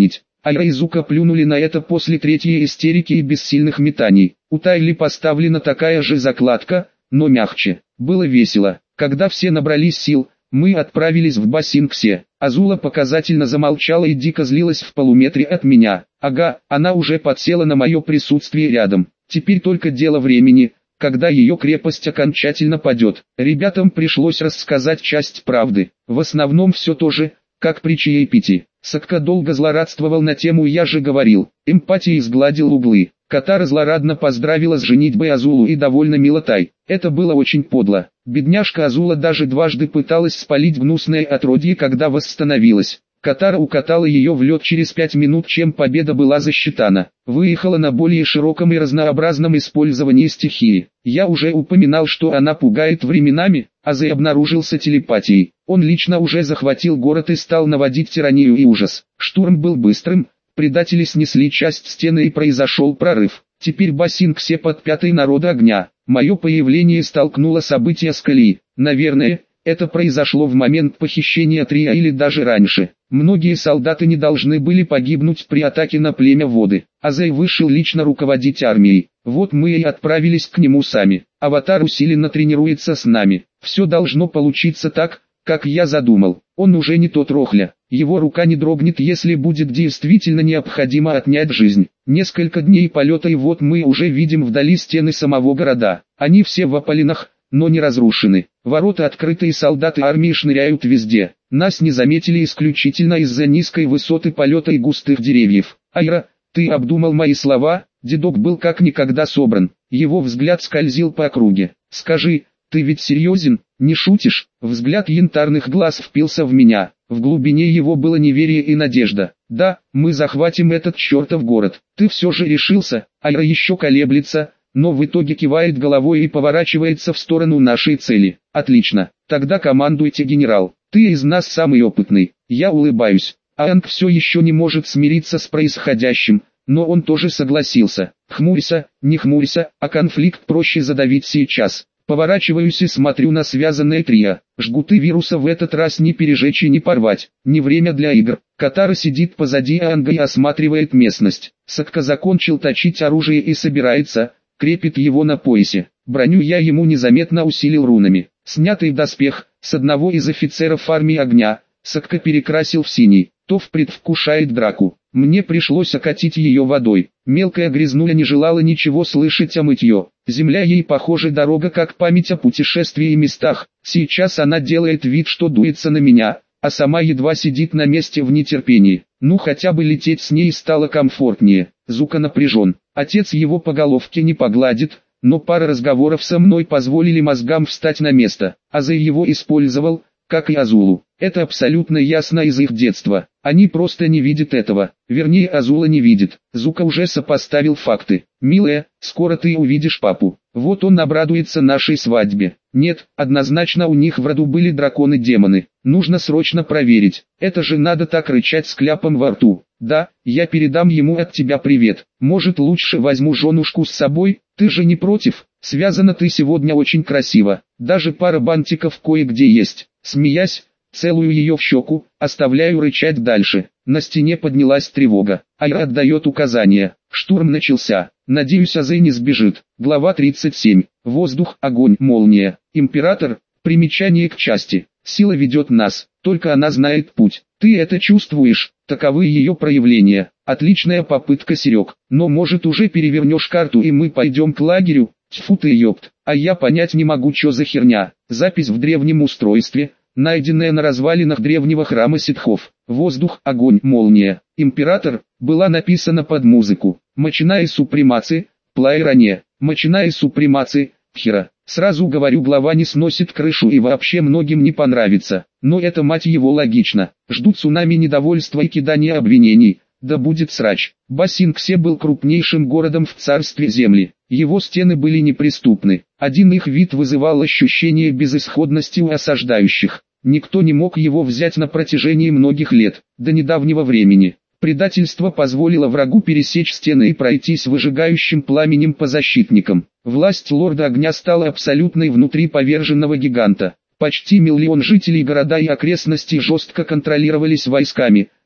Айра и Зука плюнули на это после третьей истерики и бессильных метаний. У Тайли поставлена такая же закладка, но мягче. Было весело. Когда все набрались сил, мы отправились в бассейн Ксе. Азула показательно замолчала и дико злилась в полуметре от меня. Ага, она уже подсела на мое присутствие рядом. Теперь только дело времени, когда ее крепость окончательно падет. Ребятам пришлось рассказать часть правды. В основном все то же, как при чаепитии. Сакка долго злорадствовал на тему «я же говорил». Эмпатией сгладил углы. Катара злорадно поздравила с женитьбой Азулу и довольно милотай. Это было очень подло. Бедняжка Азула даже дважды пыталась спалить гнусное отродье, когда восстановилась. Катара укатала ее в лед через пять минут, чем победа была засчитана. Выехала на более широком и разнообразном использовании стихии. Я уже упоминал, что она пугает временами, а Зэй обнаружился телепатией. Он лично уже захватил город и стал наводить тиранию и ужас. Штурм был быстрым, предатели снесли часть стены и произошел прорыв. Теперь бассейн Ксе под пятой народа огня. Мое появление столкнуло события с колеи. Наверное, это произошло в момент похищения Трия или даже раньше. Многие солдаты не должны были погибнуть при атаке на племя воды. Азэй вышел лично руководить армией. Вот мы и отправились к нему сами. Аватар усиленно тренируется с нами. Все должно получиться так, как я задумал. Он уже не тот Рохля. Его рука не дрогнет, если будет действительно необходимо отнять жизнь. Несколько дней полета, и вот мы уже видим вдали стены самого города. Они все в опалинах, но не разрушены. Ворота открыты и солдаты армии шныряют везде. Нас не заметили исключительно из-за низкой высоты полета и густых деревьев. Айра, ты обдумал мои слова? Дедок был как никогда собран. Его взгляд скользил по округе. Скажи, ты ведь серьезен, не шутишь? Взгляд янтарных глаз впился в меня. В глубине его было неверие и надежда. Да, мы захватим этот чертов город. Ты все же решился? Айра еще колеблется, но в итоге кивает головой и поворачивается в сторону нашей цели. Отлично, тогда командуйте, генерал. Ты из нас самый опытный. Я улыбаюсь. Аанг все еще не может смириться с происходящим, но он тоже согласился. Хмурься, не хмурься, а конфликт проще задавить сейчас. Поворачиваюсь и смотрю на связанное трио. Жгуты вируса в этот раз не пережечь и не порвать. Не время для игр. Катара сидит позади Аанга и осматривает местность. Сакка закончил точить оружие и собирается, крепит его на поясе. Броню я ему незаметно усилил рунами. Снятый доспех, с одного из офицеров армии огня, Сакка перекрасил в синий. Тов предвкушает драку. Мне пришлось окатить ее водой. Мелкая грязнуля не желала ничего слышать о мытье. Земля ей, похоже, дорога как память о путешествии и местах. Сейчас она делает вид, что дуется на меня, а сама едва сидит на месте в нетерпении. Ну хотя бы лететь с ней стало комфортнее. Зука напряжен. Отец его по головке не погладит, но пара разговоров со мной позволили мозгам встать на место. Азэй его использовал, как и Азулу. Это абсолютно ясно из их детства. Они просто не видят этого. Вернее, Азула не видит. Зука уже сопоставил факты. «Милая, скоро ты увидишь папу. Вот он обрадуется нашей свадьбе». Нет, однозначно у них в роду были драконы-демоны. Нужно срочно проверить. Это же надо так рычать с кляпом во рту. Да, я передам ему от тебя привет. Может, лучше возьму женушку с собой? Ты же не против? Связана ты сегодня очень красиво. Даже пара бантиков кое-где есть. Смеясь, целую ее в щеку, оставляю рычать дальше. На стене поднялась тревога. Айра отдает указания. Штурм начался. Надеюсь, Азэй не сбежит. Глава тридцать семь. Воздух, огонь, молния. Император. Примечание к части. Сила ведет нас, только она знает путь. Ты это чувствуешь? Таковы ее проявления. Отличная попытка, Серег. Но может уже перевернешь карту и мы пойдем к лагерю? Тьфу ты ёпт. А я понять не могу, что за херня. Запись в древнем устройстве, найденная на развалинах древнего храма ситхов. Воздух, огонь, молния. Император, была написана под музыку. Мачина и супремации, плайране. Мачина и супремации, пхера. Сразу говорю, глава не сносит крышу и вообще многим не понравится. Но это, мать его, логично. Ждут цунами недовольства и кидания обвинений. Да будет срач. Бассейн Ксе был крупнейшим городом в царстве земли. Его стены были неприступны. Один их вид вызывал ощущение безысходности у осаждающих. Никто не мог его взять на протяжении многих лет, до недавнего времени. Предательство позволило врагу пересечь стены и пройтись выжигающим пламенем по защитникам. Власть лорда огня стала абсолютной внутри поверженного гиганта. Почти миллион жителей города и окрестностей жестко контролировались войсками,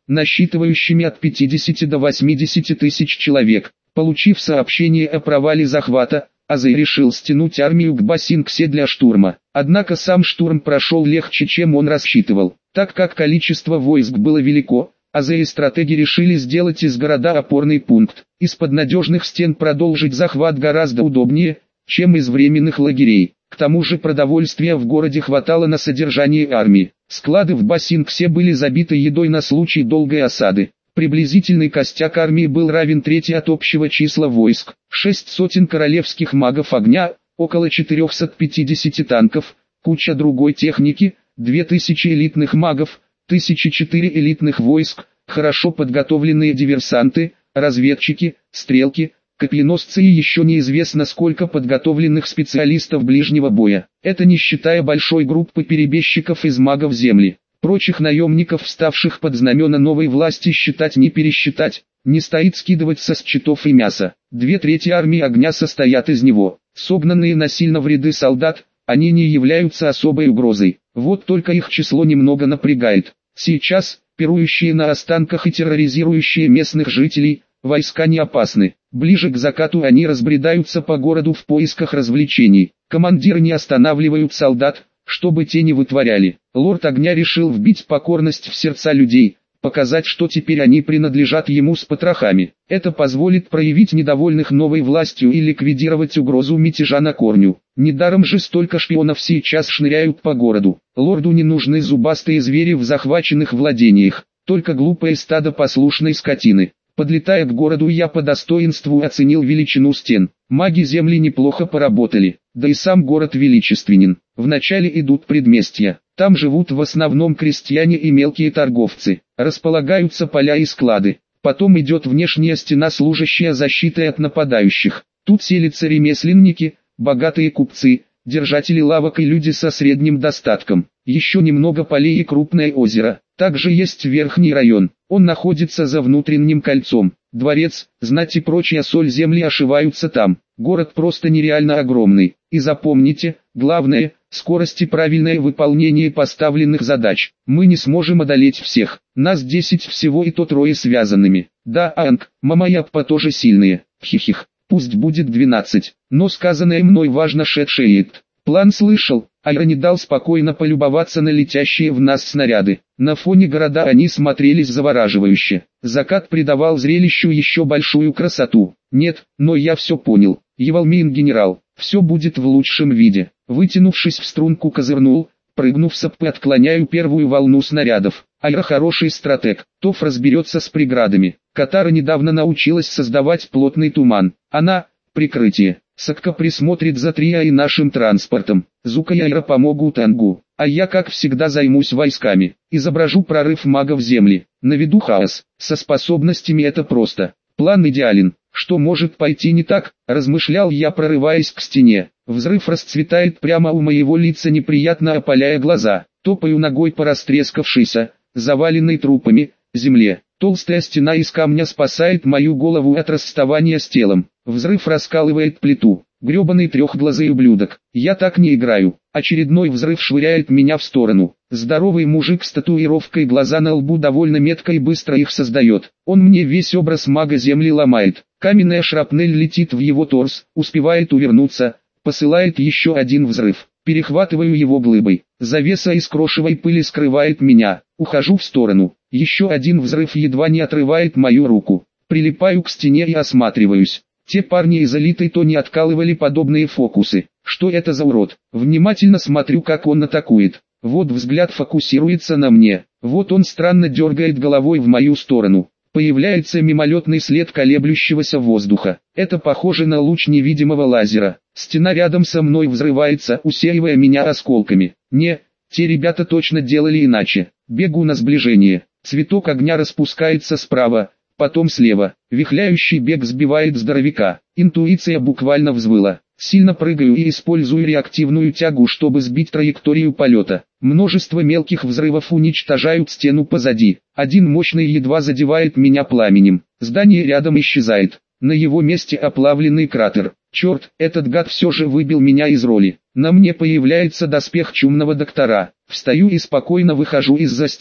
насчитывающими от пятидесяти до восьмидесяти тысяч человек. Получив сообщение о провале захвата, Азай решил стянуть армию к Басингсе для штурма. Однако сам штурм прошел легче, чем он рассчитывал. Так как количество войск было велико, Азай и стратеги решили сделать из города опорный пункт. Из-под надежных стен продолжить захват гораздо удобнее, чем из временных лагерей. К тому же продовольствия в городе хватало на содержание армии. Склады в Басингсе были забиты едой на случай долгой осады. Приблизительный костяк армии был равен трети от общего числа войск. Шесть сотен королевских магов огня, около четырехсот пятидесяти танков, куча другой техники, две тысячи элитных магов, тысяча четыре элитных войск, хорошо подготовленные диверсанты, разведчики, стрелки, копьеносцы и еще неизвестно сколько подготовленных специалистов ближнего боя. Это не считая большой группы перебежчиков из магов земли. Прочих наемников, вставших под знамена новой власти, считать не пересчитать, не стоит скидывать со счетов и мяса. Две трети армии огня состоят из него. Согнанные насильно в ряды солдат, они не являются особой угрозой. Вот только их число немного напрягает. Сейчас, пирующие на останках и терроризирующие местных жителей, войска не опасны. Ближе к закату они разбредаются по городу в поисках развлечений. Командиры не останавливают солдат, чтобы те не вытворяли. Лорд Огня решил вбить покорность в сердца людей, показать, что теперь они принадлежат ему с потрохами. Это позволит проявить недовольных новой властью и ликвидировать угрозу мятежа на корню. Недаром же столько шпионов сейчас шныряют по городу. Лорду не нужны зубастые звери в захваченных владениях, только глупое стадо послушной скотины. Подлетая к городу, я по достоинству оценил величину стен. Маги земли неплохо поработали, да и сам город величественен. Вначале идут предместья, там живут в основном крестьяне и мелкие торговцы. Располагаются поля и склады. Потом идет внешняя стена, служащая защитой от нападающих. Тут селятся ремесленники, богатые купцы, держатели лавок и люди со средним достатком. Еще немного полей и крупное озеро. Также есть верхний район, он находится за внутренним кольцом. Дворец, знать и прочая соль земли ошиваются там. Город просто нереально огромный. И запомните, главное, скорость и правильное выполнение поставленных задач. Мы не сможем одолеть всех. Нас десять всего и то трое связанными. Да, Анг, мама и Аппа тоже сильные. Хихих, пусть будет двенадцать. Но сказанное мной важно, шедшеет. План слышал, Айра не дал спокойно полюбоваться на летящие в нас снаряды. На фоне города они смотрелись завораживающе. Закат придавал зрелищу еще большую красоту. Нет, но я все понял. Евалмин генерал, все будет в лучшем виде. Вытянувшись в струнку, козырнул, прыгнув с Аппы, отклоняю первую волну снарядов. Айра хороший стратег, Тоф разберется с преградами. Катара недавно научилась создавать плотный туман. Она — прикрытие. Сакка присмотрит за Триа и нашим транспортом. Зука и Айра помогут Ангу, а я, как всегда, займусь войсками. Изображу прорыв магов земли. Наведу хаос. Со способностями это просто. План идеален. Что может пойти не так, размышлял я, прорываясь к стене. Взрыв расцветает прямо у моего лица, неприятно опаляя глаза. Топаю ногой по растрескавшейся, заваленной трупами, земле. Толстая стена из камня спасает мою голову от расставания с телом. Взрыв раскалывает плиту. Гребаный трехглазый ублюдок. Я так не играю. Очередной взрыв швыряет меня в сторону. Здоровый мужик с татуировкой глаза на лбу довольно метко и быстро их создает. Он мне весь образ мага земли ломает. Каменная шрапнель летит в его торс, успевает увернуться, посылает еще один взрыв. Перехватываю его глыбой. Завеса из крошевой пыли скрывает меня. Ухожу в сторону. Еще один взрыв едва не отрывает мою руку. Прилипаю к стене и осматриваюсь. Те парни из элиты то не откалывали подобные фокусы. Что это за урод? Внимательно смотрю, как он атакует. Вот взгляд фокусируется на мне. Вот он странно дергает головой в мою сторону. Появляется мимолетный след колеблющегося воздуха. Это похоже на луч невидимого лазера. Стена рядом со мной взрывается, усеивая меня осколками. Не, те ребята точно делали иначе. Бегу на сближение. Цветок огня распускается справа, потом слева. Вихляющий бег сбивает здоровяка. Интуиция буквально взвыла. Сильно прыгаю и использую реактивную тягу, чтобы сбить траекторию полета. Множество мелких взрывов уничтожают стену позади. Один мощный едва задевает меня пламенем. Здание рядом исчезает. На его месте оплавленный кратер. Черт, этот гад все же выбил меня из роли. На мне появляется доспех чумного доктора. Встаю и спокойно выхожу из-за стены.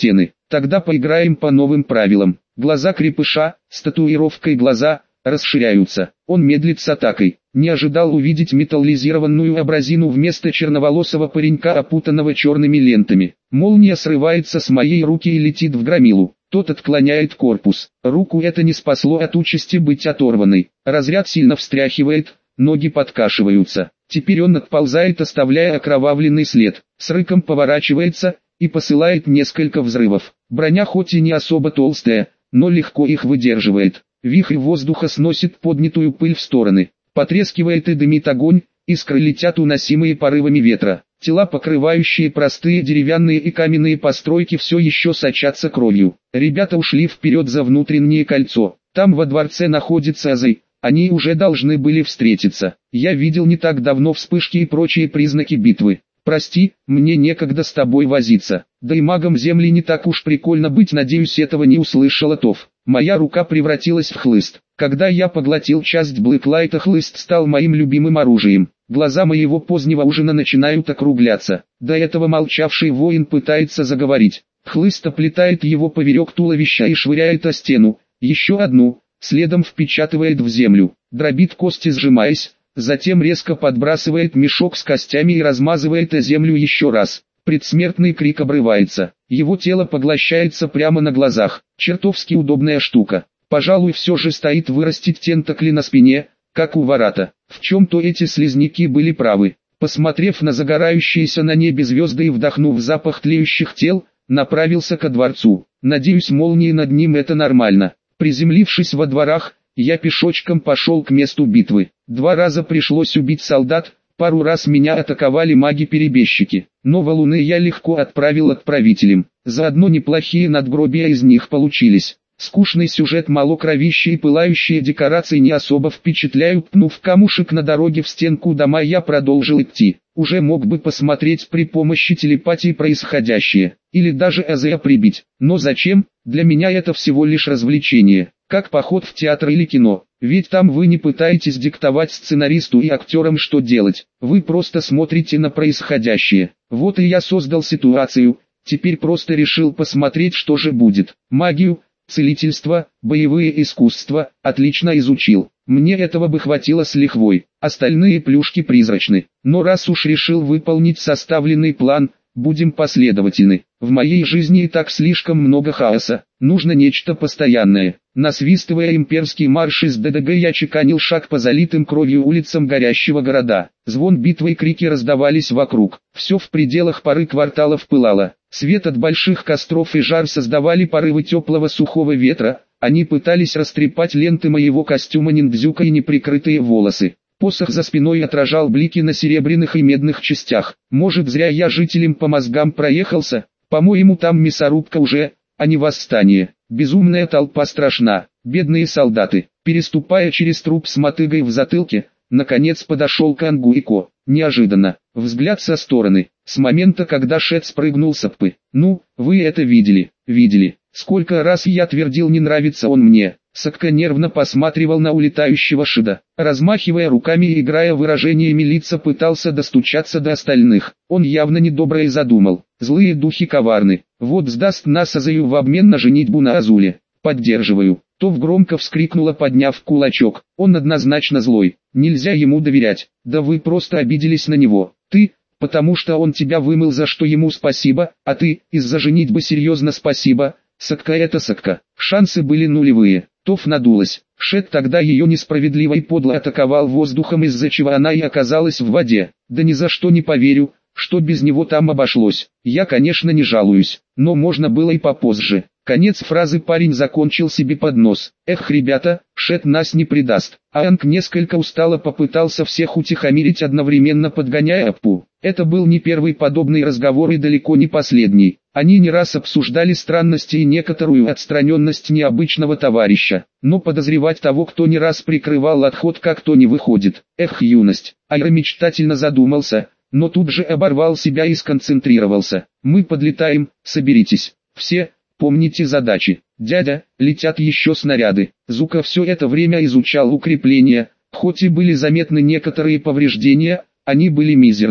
Тогда поиграем по новым правилам. Глаза крепыша, с татуировкой глаза, расширяются. Он медлит с атакой. Не ожидал увидеть металлизированную абразину вместо черноволосого паренька, опутанного черными лентами. Молния срывается с моей руки и летит в громилу. Тот отклоняет корпус. Руку это не спасло от участи быть оторванной. Разряд сильно встряхивает, ноги подкашиваются. Теперь он отползает, оставляя окровавленный след. С рыком поворачивается и посылает несколько взрывов. Броня хоть и не особо толстая, но легко их выдерживает. Вихрь воздуха сносит поднятую пыль в стороны. Потрескивает и дымит огонь, искры летят, уносимые порывами ветра. Тела, покрывающие простые деревянные и каменные постройки, все еще сочатся кровью. Ребята ушли вперед за внутреннее кольцо. Там во дворце находится Азай. Они уже должны были встретиться. Я видел не так давно вспышки и прочие признаки битвы. Прости, мне некогда с тобой возиться. Да и магом земли не так уж прикольно быть, надеюсь, этого не услышала Тоф. Моя рука превратилась в хлыст. Когда я поглотил часть Блэклайта, хлыст стал моим любимым оружием. Глаза моего позднего ужина начинают округляться. До этого молчавший воин пытается заговорить. Хлыст оплетает его поверек туловища и швыряет о стену. Еще одну, следом впечатывает в землю. Дробит кости, сжимаясь. Затем резко подбрасывает мешок с костями и размазывает о землю еще раз. Предсмертный крик обрывается. Его тело поглощается прямо на глазах. Чертовски удобная штука. Пожалуй, все же стоит вырастить тентакли на спине, как у Варата. В чем-то эти слизняки были правы. Посмотрев на загорающиеся на небе звезды и вдохнув запах тлеющих тел, направился ко дворцу. Надеюсь, молнии над ним это нормально. Приземлившись во дворах, я пешочком пошел к месту битвы. Два раза пришлось убить солдат, пару раз меня атаковали маги-перебежчики. Но валуны я легко отправил отправителям. Заодно неплохие надгробия из них получились. Скучный сюжет, мало кровища и пылающие декорации не особо впечатляют. Пнув камушек на дороге в стенку дома, я продолжил идти. Уже мог бы посмотреть при помощи телепатии происходящее. Или даже Азея прибить. Но зачем? Для меня это всего лишь развлечение. Как поход в театр или кино. Ведь там вы не пытаетесь диктовать сценаристу и актерам, что делать. Вы просто смотрите на происходящее. Вот и я создал ситуацию. Теперь просто решил посмотреть, что же будет. Магию, целительство, боевые искусства, отлично изучил. Мне этого бы хватило с лихвой. Остальные плюшки призрачны. Но раз уж решил выполнить составленный план, будем последовательны. В моей жизни и так слишком много хаоса. Нужно нечто постоянное. Насвистывая имперский марш из ДДГ, я чеканил шаг по залитым кровью улицам горящего города. Звон битвы и крики раздавались вокруг. Все в пределах пары кварталов пылало. Свет от больших костров и жар создавали порывы теплого сухого ветра. Они пытались растрепать ленты моего костюма ниндзюка и неприкрытые волосы. Посох за спиной отражал блики на серебряных и медных частях. Может, зря я жителям по мозгам проехался? По-моему, там мясорубка уже, а не восстание. Безумная толпа страшна. Бедные солдаты. Переступая через труп с мотыгой в затылке, наконец подошел к Ангуико. Неожиданно. Взгляд со стороны. С момента, когда Шет спрыгнул с аппы. Ну, вы это видели, видели. Сколько раз я твердил, не нравится он мне. Сакка нервно посматривал на улетающего Шида. Размахивая руками и играя выражениями лица, пытался достучаться до остальных. Он явно недоброе задумал. Злые духи коварны. Вот сдаст нас Азею в обмен на женитьбу на Азуле. Поддерживаю. Тов громко вскрикнула, подняв кулачок. Он однозначно злой. Нельзя ему доверять. Да вы просто обиделись на него. Ты, потому что он тебя вымыл, за что ему спасибо, а ты, из-за женитьбы серьезно спасибо. Сакка это Сакка. Шансы были нулевые. Тоф надулась. Шет тогда ее несправедливо и подло атаковал воздухом, из-за чего она и оказалась в воде. Да ни за что не поверю, что без него там обошлось. Я, конечно, не жалуюсь, но можно было и попозже. Конец фразы парень закончил себе под нос. Эх, ребята, Шет нас не предаст. Аанг несколько устало попытался всех утихомирить, одновременно подгоняя Аппу. Это был не первый подобный разговор и далеко не последний. Они не раз обсуждали странности и некоторую отстраненность необычного товарища. Но подозревать того, кто не раз прикрывал отход, как-то не выходит. Эх, юность. Айра мечтательно задумался, но тут же оборвал себя и сконцентрировался. Мы подлетаем, соберитесь. Все. Помните задачи. Дядя, летят еще снаряды. Зука все это время изучал укрепления. Хоть и были заметны некоторые повреждения, они были мизерными.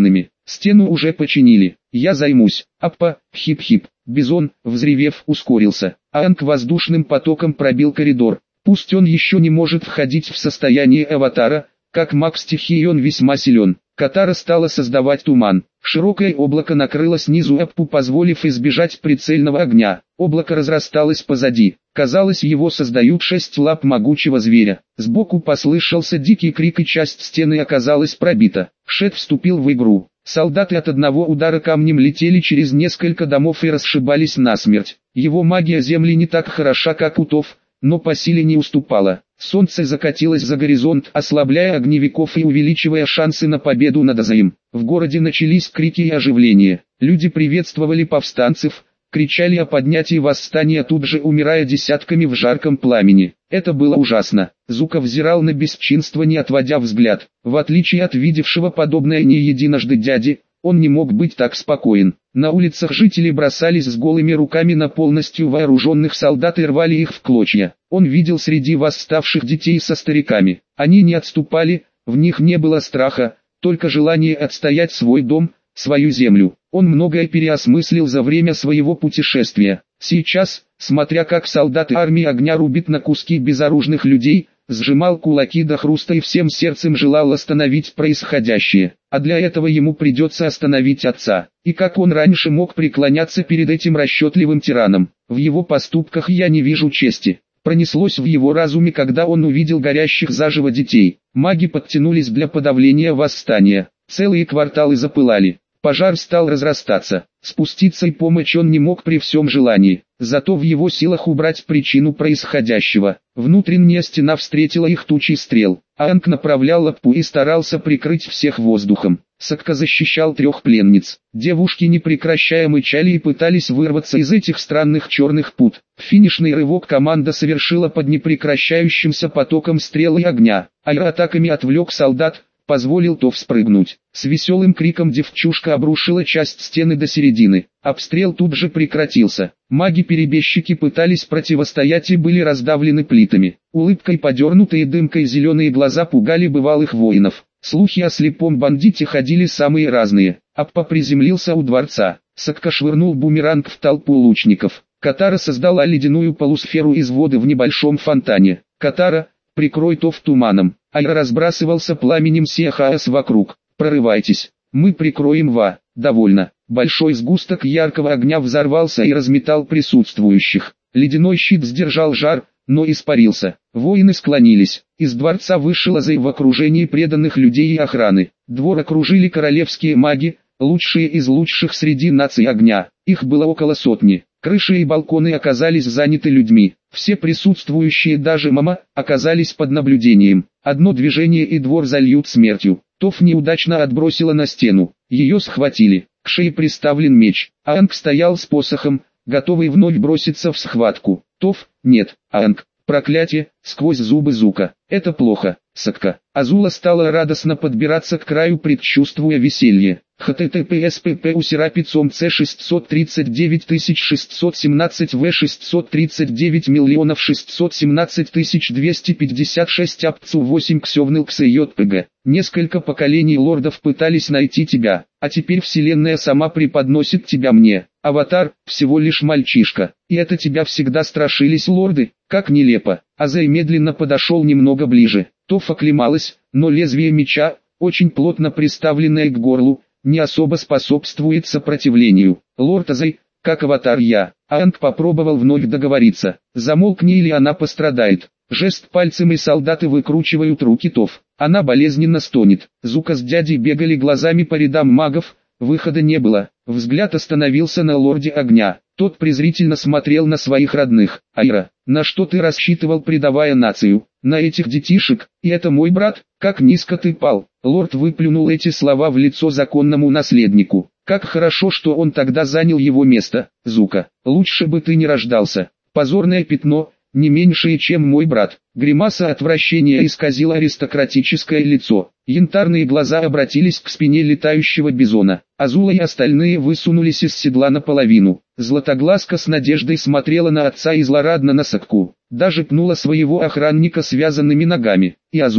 Стену уже починили. Я займусь. Аппа, хип-хип. Бизон, взревев, ускорился. Аанг воздушным потоком пробил коридор. Пусть он еще не может входить в состояние аватара, как маг стихии он весьма силен. Катара стала создавать туман. Широкое облако накрыло снизу Аппу, позволив избежать прицельного огня. Облако разрасталось позади. Казалось, его создают шесть лап могучего зверя. Сбоку послышался дикий крик, и часть стены оказалась пробита. Шет вступил в игру. Солдаты от одного удара камнем летели через несколько домов и расшибались насмерть. Его магия земли не так хороша, как у Тоф, но по силе не уступала. Солнце закатилось за горизонт, ослабляя огневиков и увеличивая шансы на победу над Азаем. В городе начались крики и оживление. Люди приветствовали повстанцев, кричали о поднятии восстания, тут же умирая десятками в жарком пламени. Это было ужасно. Зука взирал на бесчинство, не отводя взгляд. В отличие от видевшего подобное не единожды дяди, он не мог быть так спокоен. На улицах жители бросались с голыми руками на полностью вооруженных солдат и рвали их в клочья. Он видел среди восставших детей со стариками. Они не отступали, в них не было страха, только желание отстоять свой дом, свою землю. Он многое переосмыслил за время своего путешествия. Сейчас, смотря как солдаты армии огня рубят на куски безоружных людей, сжимал кулаки до хруста и всем сердцем желал остановить происходящее. А для этого ему придется остановить отца. И как он раньше мог преклоняться перед этим расчетливым тираном? В его поступках я не вижу чести. Пронеслось в его разуме, когда он увидел горящих заживо детей. Маги подтянулись для подавления восстания. Целые кварталы запылали. Пожар стал разрастаться. Спуститься и помочь он не мог при всем желании. Зато в его силах убрать причину происходящего. Внутренняя стена встретила их тучей стрел. Аанг направлял Аппу и старался прикрыть всех воздухом. Сокка защищал трех пленниц. Девушки не прекращая мычали и пытались вырваться из этих странных черных пут. Финишный рывок команда совершила под непрекращающимся потоком стрел и огня. Аэроатаками отвлек солдат, позволил Тоф спрыгнуть. С веселым криком девчушка обрушила часть стены до середины. Обстрел тут же прекратился. Маги-перебежчики пытались противостоять и были раздавлены плитами. Улыбкой подернутые дымкой зеленые глаза пугали бывалых воинов. Слухи о слепом бандите ходили самые разные. Аппа приземлился у дворца. Сокка швырнул бумеранг в толпу лучников. Катара создала ледяную полусферу из воды в небольшом фонтане. Катара, прикрой Тоф туманом. Айра разбрасывался пламенем, сея хаос вокруг. Прорывайтесь, мы прикроем ва. Довольно. Большой сгусток яркого огня взорвался и разметал присутствующих. Ледяной щит сдержал жар, но испарился. Воины склонились. Из дворца вышел Азай в окружении преданных людей и охраны. Двор окружили королевские маги, лучшие из лучших среди наций огня. Их было около сотни. Крыши и балконы оказались заняты людьми. Все присутствующие, даже мама, оказались под наблюдением. Одно движение и двор зальют смертью. Тоф неудачно отбросила на стену. Ее схватили. К шее приставлен меч. Аанг стоял с посохом, готовый вновь броситься в схватку. Тоф, нет, Аанг. Проклятие, сквозь зубы Зука. Это плохо, Сокка. Азула стала радостно подбираться к краю, предчувствуя веселье. https pp усерапицом c шестьсот тридцать девять тысяч шестьсот семнадцать в шестьсот тридцать девять миллионов шестьсот семнадцать тысяч двести пятьдесят шесть апцу восемь ксевныл ксйпг. Несколько поколений лордов пытались найти тебя, а теперь вселенная сама преподносит тебя мне. Аватар, всего лишь мальчишка, и это тебя всегда страшились лорды, как нелепо. Азай медленно подошел немного ближе. Тоф оклемалась, но лезвие меча, очень плотно приставленное к горлу, не особо способствует сопротивлению. Лорд Азай, как аватар я. Аанг попробовал вновь договориться. Замолкни, или она пострадает. Жест пальцем, и солдаты выкручивают руки Тоф. Она болезненно стонет. Зука с дядей бегали глазами по рядам магов, выхода не было. Взгляд остановился на лорде огня. Тот презрительно смотрел на своих родных. Айра, на что ты рассчитывал, предавая нацию? На этих детишек? И это мой брат? Как низко ты пал. Лорд выплюнул эти слова в лицо законному наследнику. Как хорошо, что он тогда занял его место. Зука, лучше бы ты не рождался. Позорное пятно, не меньшее, чем мой брат. Гримаса отвращения исказила аристократическое лицо. Янтарные глаза обратились к спине летающего бизона. Азула и остальные высунулись из седла наполовину. Златоглазка с надеждой смотрела на отца и злорадно на Сокку. Даже пнула своего охранника связанными ногами. И Азула,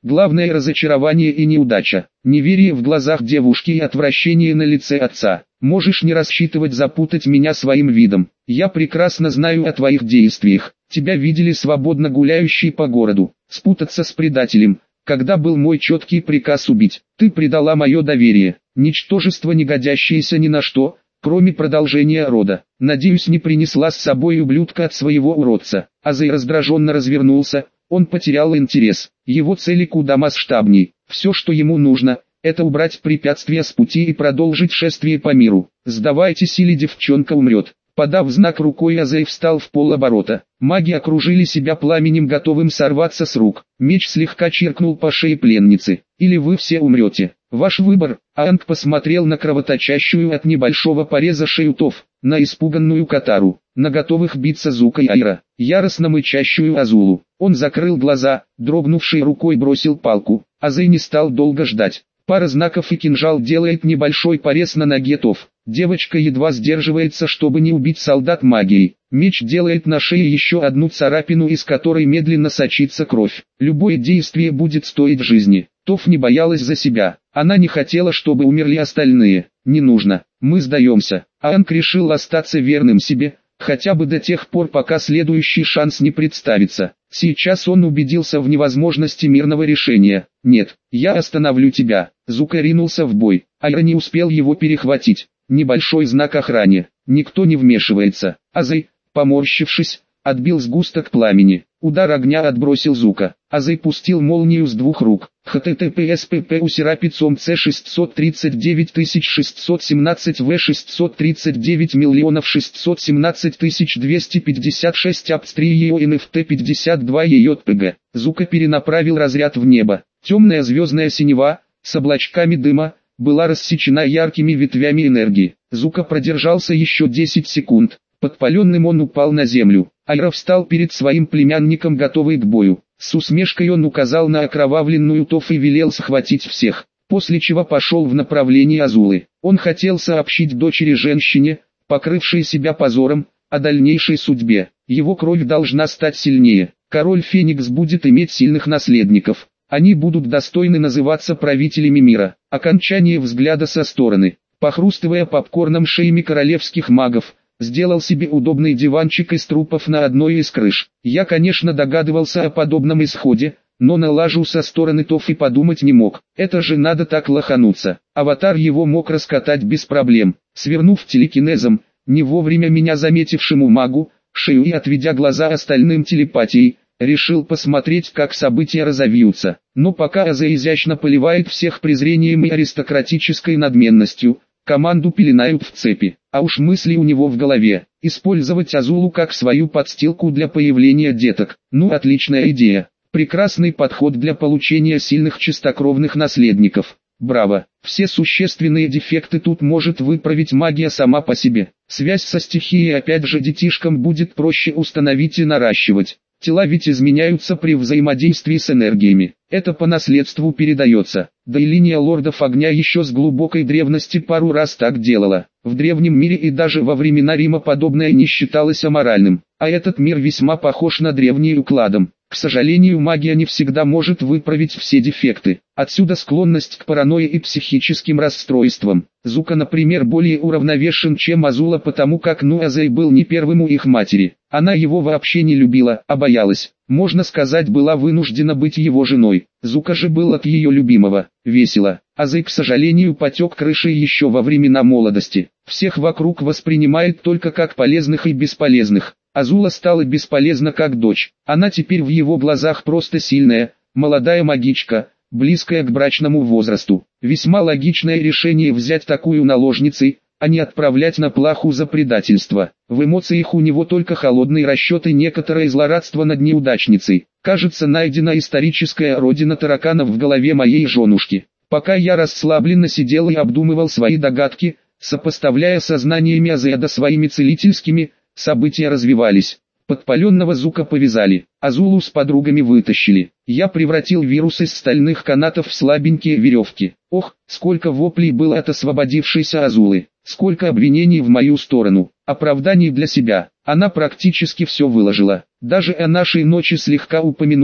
Главное разочарование и неудача, неверие в глазах девушки и отвращение на лице отца. Можешь не рассчитывать запутать меня своим видом. Я прекрасно знаю о твоих действиях. Тебя видели свободно гуляющей по городу. Спутаться с предателем, когда был мой четкий приказ убить. Ты предала мое доверие. Ничтожество, не годящееся ни на что, кроме продолжения рода. Надеюсь, не принесла с собой ублюдка от своего уродца. Азей раздраженно развернулся. Он потерял интерес. Его цели куда масштабней. Все, что ему нужно, это убрать препятствия с пути и продолжить шествие по миру. Сдавайтесь, или девчонка умрет. Подав знак рукой, Азей встал в полоборота. Маги окружили себя пламенем, готовым сорваться с рук. Меч слегка чиркнул по шее пленницы. Или вы все умрете. Ваш выбор. Аанг посмотрел на кровоточащую от небольшого пореза шею Тоф, на испуганную Катару, на готовых биться Зука и Айра, яростно мычащую Азулу. Он закрыл глаза, дрогнувшей рукой бросил палку. Азей не стал долго ждать. Пара знаков и кинжал делает небольшой порез на ноге Тоф. Девочка едва сдерживается, чтобы не убить солдат магией. Меч делает на шее еще одну царапину, из которой медленно сочится кровь. Любое действие будет стоить жизни. Тоф не боялась за себя. Она не хотела, чтобы умерли остальные. Не нужно. Мы сдаемся. Аанг решил остаться верным себе, хотя бы до тех пор, пока следующий шанс не представится. Сейчас он убедился в невозможности мирного решения. «Нет, я остановлю тебя». Зука ринулся в бой. Айра не успел его перехватить. Небольшой знак охране. Никто не вмешивается. Азей, поморщившись, отбил сгусток пламени. Удар огня отбросил Зука. Азей пустил молнию с двух рук. https pp у серапицом c шестьсот тридцать девять тысяч шестьсот семнадцать в шестьсот тридцать девять миллионов шестьсот семнадцать тысяч двести пятьдесят шесть апс три ее нфт пятьдесят два ejpg. Зука перенаправил разряд в небо. Темная звездная синева, с облачками дыма, была рассечена яркими ветвями энергии. Зука продержался еще десять секунд. Подпаленным он упал на землю. Айра встал перед своим племянником, готовый к бою. С усмешкой он указал на окровавленную Тоф и велел схватить всех, после чего пошел в направлении Азулы. Он хотел сообщить дочери-женщине, покрывшей себя позором, о дальнейшей судьбе. Его кровь должна стать сильнее. Король Феникс будет иметь сильных наследников. Они будут достойны называться правителями мира. Окончание взгляда со стороны. Похрустывая попкорном шеями королевских магов, сделал себе удобный диванчик из трупов на одной из крыш. Я, конечно, догадывался о подобном исходе, но на лажу со стороны Тоф и подумать не мог. Это же надо так лохануться. Аватар его мог раскатать без проблем. Свернув телекинезом, не вовремя меня заметившему магу, шею и отведя глаза остальным телепатией, решил посмотреть, как события разовьются. Но пока Азей изящно поливает всех презрением и аристократической надменностью, команду пеленают в цепи. А уж мысли у него в голове. Использовать Азулу как свою подстилку для появления деток. Ну, отличная идея. Прекрасный подход для получения сильных чистокровных наследников. Браво. Все существенные дефекты тут может выправить магия сама по себе. Связь со стихией опять же детишкам будет проще установить и наращивать. Тела ведь изменяются при взаимодействии с энергиями. Это по наследству передается. Да и линия лордов огня еще с глубокой древности пару раз так делала. В древнем мире и даже во времена Рима подобное не считалось аморальным. А этот мир весьма похож на древний укладом. К сожалению, магия не всегда может выправить все дефекты. Отсюда склонность к паранойи и психическим расстройствам. Зука, например, более уравновешен, чем Азула, потому как Нуазей был не первым у их матери. Она его вообще не любила, а боялась. Можно сказать, была вынуждена быть его женой. Зука же был от ее любимого. Весело. Азей, к сожалению, потек крышей еще во времена молодости. Всех вокруг воспринимает только как полезных и бесполезных. Азула стала бесполезна как дочь. Она теперь в его глазах просто сильная, молодая магичка, близкая к брачному возрасту. Весьма логичное решение взять такую наложницей, а не отправлять на плаху за предательство. В эмоциях у него только холодный расчет и некоторое злорадство над неудачницей. Кажется, найдена историческая родина тараканов в голове моей женушки. Пока я расслабленно сидел и обдумывал свои догадки, сопоставляя сознаниями Азеда своими целительскими, события развивались. Подпаленного Зука повязали, Азулу с подругами вытащили. Я превратил вирус из стальных канатов в слабенькие веревки. Ох, сколько воплей было от освободившейся Азулы. Сколько обвинений в мою сторону, оправданий для себя. Она практически все выложила. Даже о нашей ночи слегка упомянула,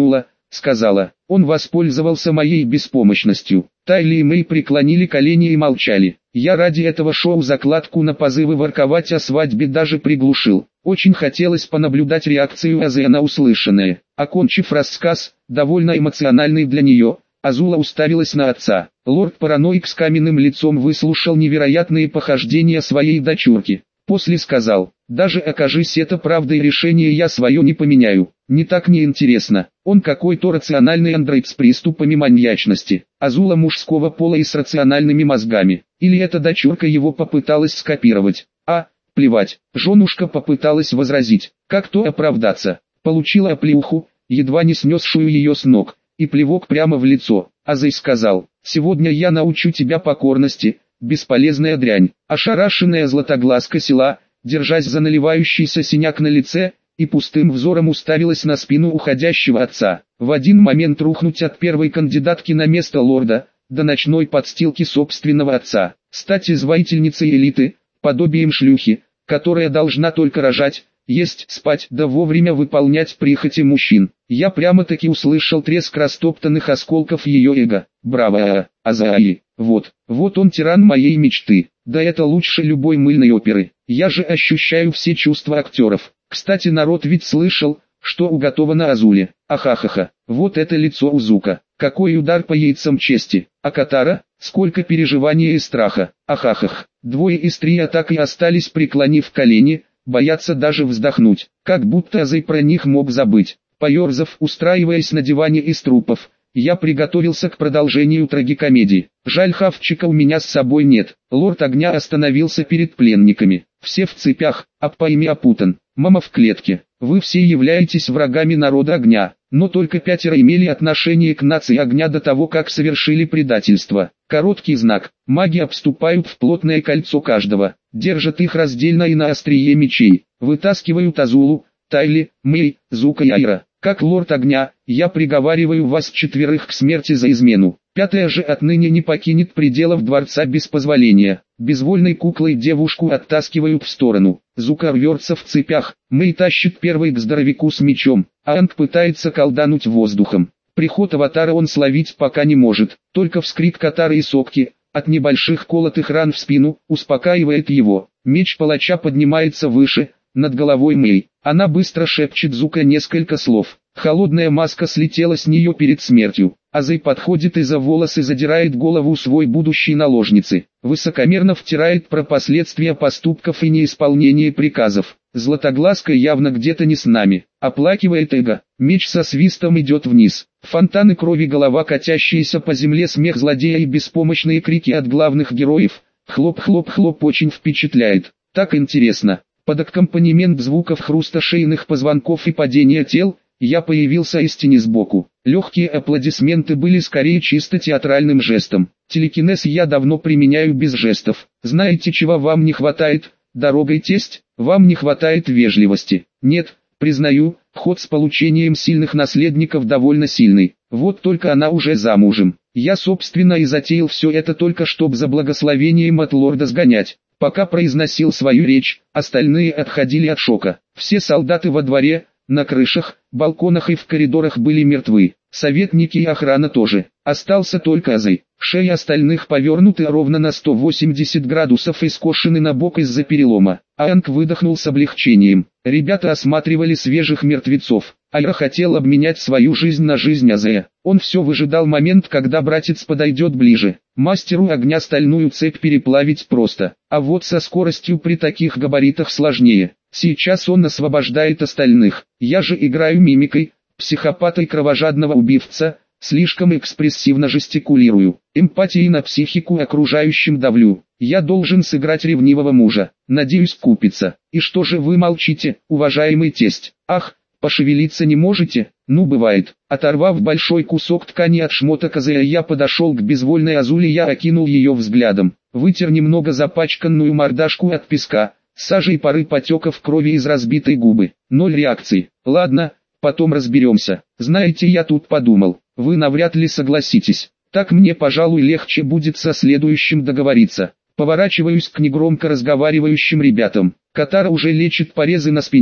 сказала. Он воспользовался моей беспомощностью. Тайли и Мэй преклонили колени и молчали. Я ради этого шоу закладку на позывы ворковать о свадьбе даже приглушил. Очень хотелось понаблюдать реакцию Азы на услышанное. Окончив рассказ, довольно эмоциональный для нее, Азула уставилась на отца. Лорд-параноик с каменным лицом выслушал невероятные похождения своей дочурки. После сказал: «Даже окажись это правдой, решение я свое не поменяю. Не так неинтересно. Он какой-то рациональный андроид с приступами маньячности. Азула мужского пола и с рациональными мозгами. Или эта дочурка его попыталась скопировать? А, плевать». Женушка попыталась возразить. Как то оправдаться? Получила оплеуху, едва не снесшую ее с ног, и плевок прямо в лицо. Азей сказал: «Сегодня я научу тебя покорности, бесполезная дрянь». Ошарашенная Златоглазка села, держась за наливающийся синяк на лице, и пустым взором уставилась на спину уходящего отца. В один момент рухнуть от первой кандидатки на место лорда, до ночной подстилки собственного отца, стать извоительницей элиты, подобием шлюхи, которая должна только рожать, есть, спать, да вовремя выполнять прихоти мужчин. Я прямо-таки услышал треск растоптанных осколков ее эго. Браво, Азаи. Вот, вот он тиран моей мечты. Да это лучше любой мыльной оперы. Я же ощущаю все чувства актеров. Кстати, народ ведь слышал, что уготовано Азуле. Ахахаха, вот это лицо Узука. Какой удар по яйцам чести. А Катара, сколько переживаний и страха. Ахахах. Двое из три так и остались, преклонив колени, боятся даже вздохнуть. Как будто Азей про них мог забыть. Поерзав, устраиваясь на диване из трупов, я приготовился к продолжению трагикомедии. Жаль, хавчика у меня с собой нет. Лорд Огня остановился перед пленниками. Все в цепях, а пойми опутан. Мама в клетке. Вы все являетесь врагами народа Огня, но только пятеро имели отношение к нации Огня до того, как совершили предательство. Короткий знак. Маги обступают в плотное кольцо каждого, держат их раздельно и на острие мечей, вытаскивают Азулу, Тайли, Мэй, Зука и Айра. Как лорд Огня, я приговариваю вас четверых к смерти за измену. Пятая же отныне не покинет пределов дворца без позволения. Безвольной куклой девушку оттаскивают в сторону. Зука рвется в цепях, Мэй тащит первый к здоровяку с мечом, а Анг пытается колдануть воздухом. Приход аватара он словить пока не может, только вскрик Катары и Сокки, от небольших колотых ран в спину, успокаивает его. Меч палача поднимается выше, над головой Мэй. Она быстро шепчет Зука несколько слов. Холодная маска слетела с нее перед смертью. Азей подходит и за волосы задирает голову свой будущей наложницы. Высокомерно втирает про последствия поступков и неисполнение приказов. Златоглазка явно где-то не с нами. Оплакивает эго. Меч со свистом идет вниз. Фонтаны крови, голова катящаяся по земле, смех злодея и беспомощные крики от главных героев. Хлоп-хлоп-хлоп очень впечатляет. Так интересно. Под аккомпанемент звуков хруста шейных позвонков и падения тел, я появился из тени сбоку. Легкие аплодисменты были скорее чисто театральным жестом. Телекинез я давно применяю без жестов. Знаете, чего вам не хватает, дорогой тесть? Вам не хватает вежливости. Нет, признаю, ход с получением сильных наследников довольно сильный. Вот только она уже замужем. Я собственно и затеял все это только чтоб за благословением от лорда сгонять. Пока произносил свою речь, остальные отходили от шока. Все солдаты во дворе, на крышах, балконах и в коридорах были мертвы. Советники и охрана тоже. Остался только Азей. Шеи остальных повернуты ровно на сто восемьдесят градусов и скошены на бок из-за перелома. Анг выдохнул с облегчением. Ребята осматривали свежих мертвецов. Айра хотел обменять свою жизнь на жизнь Азея. Он все выжидал момент, когда братец подойдет ближе. Мастеру Огня стальную цепь переплавить просто, а вот со скоростью при таких габаритах сложнее. Сейчас он освобождает остальных. Я же играю мимикой, психопата и кровожадного убивца, слишком экспрессивно жестикулирую. Эмпатией на психику окружающим давлю. Я должен сыграть ревнивого мужа. Надеюсь, купится. И что же вы молчите, уважаемый тесть? Ах, пошевелиться не можете? Ну бывает. Оторвав большой кусок ткани от шмота Азея, я подошел к безвольной Азуле, я окинул ее взглядом. Вытер немного запачканную мордашку от песка, сажи и пары потеков крови из разбитой губы. Ноль реакции. Ладно, потом разберемся. Знаете, я тут подумал, вы навряд ли согласитесь. Так мне, пожалуй, легче будет со следующим договориться. Поворачиваюсь к негромко разговаривающим ребятам. Катара уже лечит порезы на спине,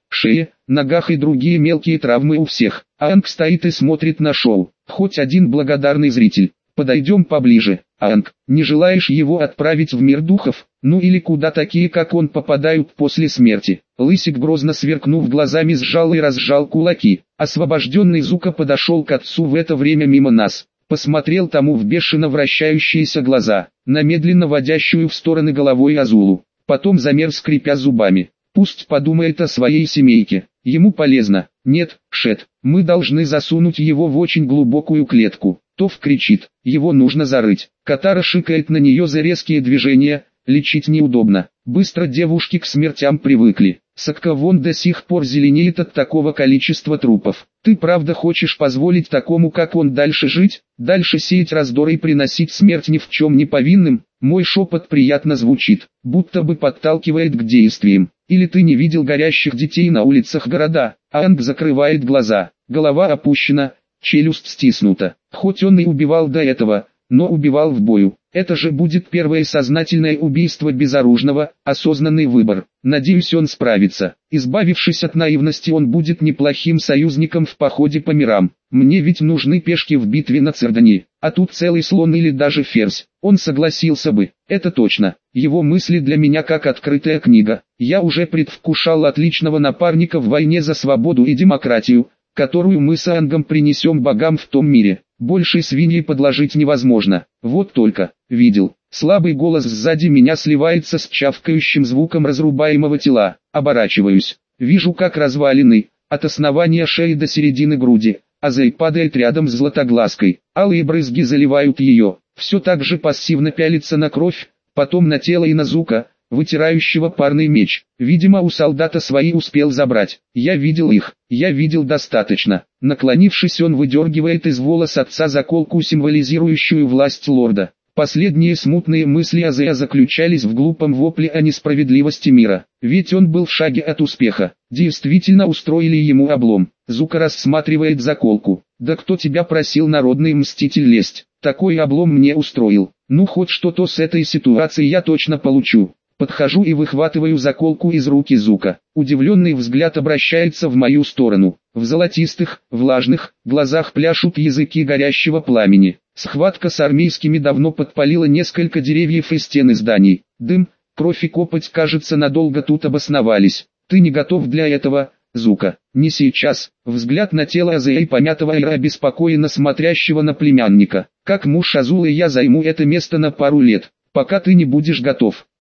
шее, ногах и другие мелкие травмы у всех. Аанг стоит и смотрит на шоу. Хоть один благодарный зритель. Подойдем поближе. Аанг, не желаешь его отправить в мир духов? Ну или куда такие, как он, попадают после смерти? Лысик, грозно сверкнув глазами, сжал и разжал кулаки. Освобожденный Зука подошел к отцу в это время мимо нас. Посмотрел тому в бешено вращающиеся глаза, на медленно водящую в стороны головой Азулу. Потом замер, скрипя зубами. Пусть подумает о своей семейке. Ему полезно. Нет, Шет, мы должны засунуть его в очень глубокую клетку. Тов кричит, его нужно зарыть. Катара шикает на нее за резкие движения, лечить неудобно. Быстро девушки к смертям привыкли. Сакка вон до сих пор зеленеет от такого количества трупов. Ты правда хочешь позволить такому, как он, дальше жить? Дальше сеять раздор и приносить смерть ни в чем не повинным? Мой шепот приятно звучит, будто бы подталкивает к действиям. Или ты не видел горящих детей на улицах города? Аанг закрывает глаза, голова опущена, челюсть стиснута. Хоть он и убивал до этого, но убивал в бою. Это же будет первое сознательное убийство безоружного, осознанный выбор. Надеюсь, он справится. Избавившись от наивности, он будет неплохим союзником в походе по мирам. Мне ведь нужны пешки в битве на Цердани, а тут целый слон или даже ферзь. Он согласился бы, это точно. Его мысли для меня как открытая книга. Я уже предвкушал отличного напарника в войне за свободу и демократию, которую мы с Аангом принесем богам в том мире. Больше свиньи подложить невозможно. Вот только, видел, слабый голос сзади меня сливается с чавкающим звуком разрубаемого тела. Оборачиваюсь, вижу, как развалины, от основания шеи до середины груди, Азей падает рядом с Златоглазкой. Алые брызги заливают ее, все так же пассивно пялится на кровь, потом на тело и на Зука, вытирающего парный меч. Видимо, у солдата свои успел забрать. Я видел их, я видел достаточно. Наклонившись, он выдергивает из волос отца заколку, символизирующую власть лорда. Последние смутные мысли Азея заключались в глупом вопле о несправедливости мира. Ведь он был в шаге от успеха. Действительно устроили ему облом. Зука рассматривает заколку. Да кто тебя просил, народный мститель, лезть? Такой облом мне устроил. Ну хоть что-то с этой ситуации я точно получу. Подхожу и выхватываю заколку из руки Зука. Удивленный взгляд обращается в мою сторону. В золотистых, влажных глазах пляшут языки горящего пламени. Схватка с армейскими давно подпалила несколько деревьев и стены зданий. Дым, кровь и копоть, кажется, надолго тут обосновались. Ты не готов для этого, Зука? Не сейчас. Взгляд на тело Азея, помятого и обеспокоенно смотрящего на племянника. Как муж Азулы я займу это место на пару лет, пока ты не будешь готов.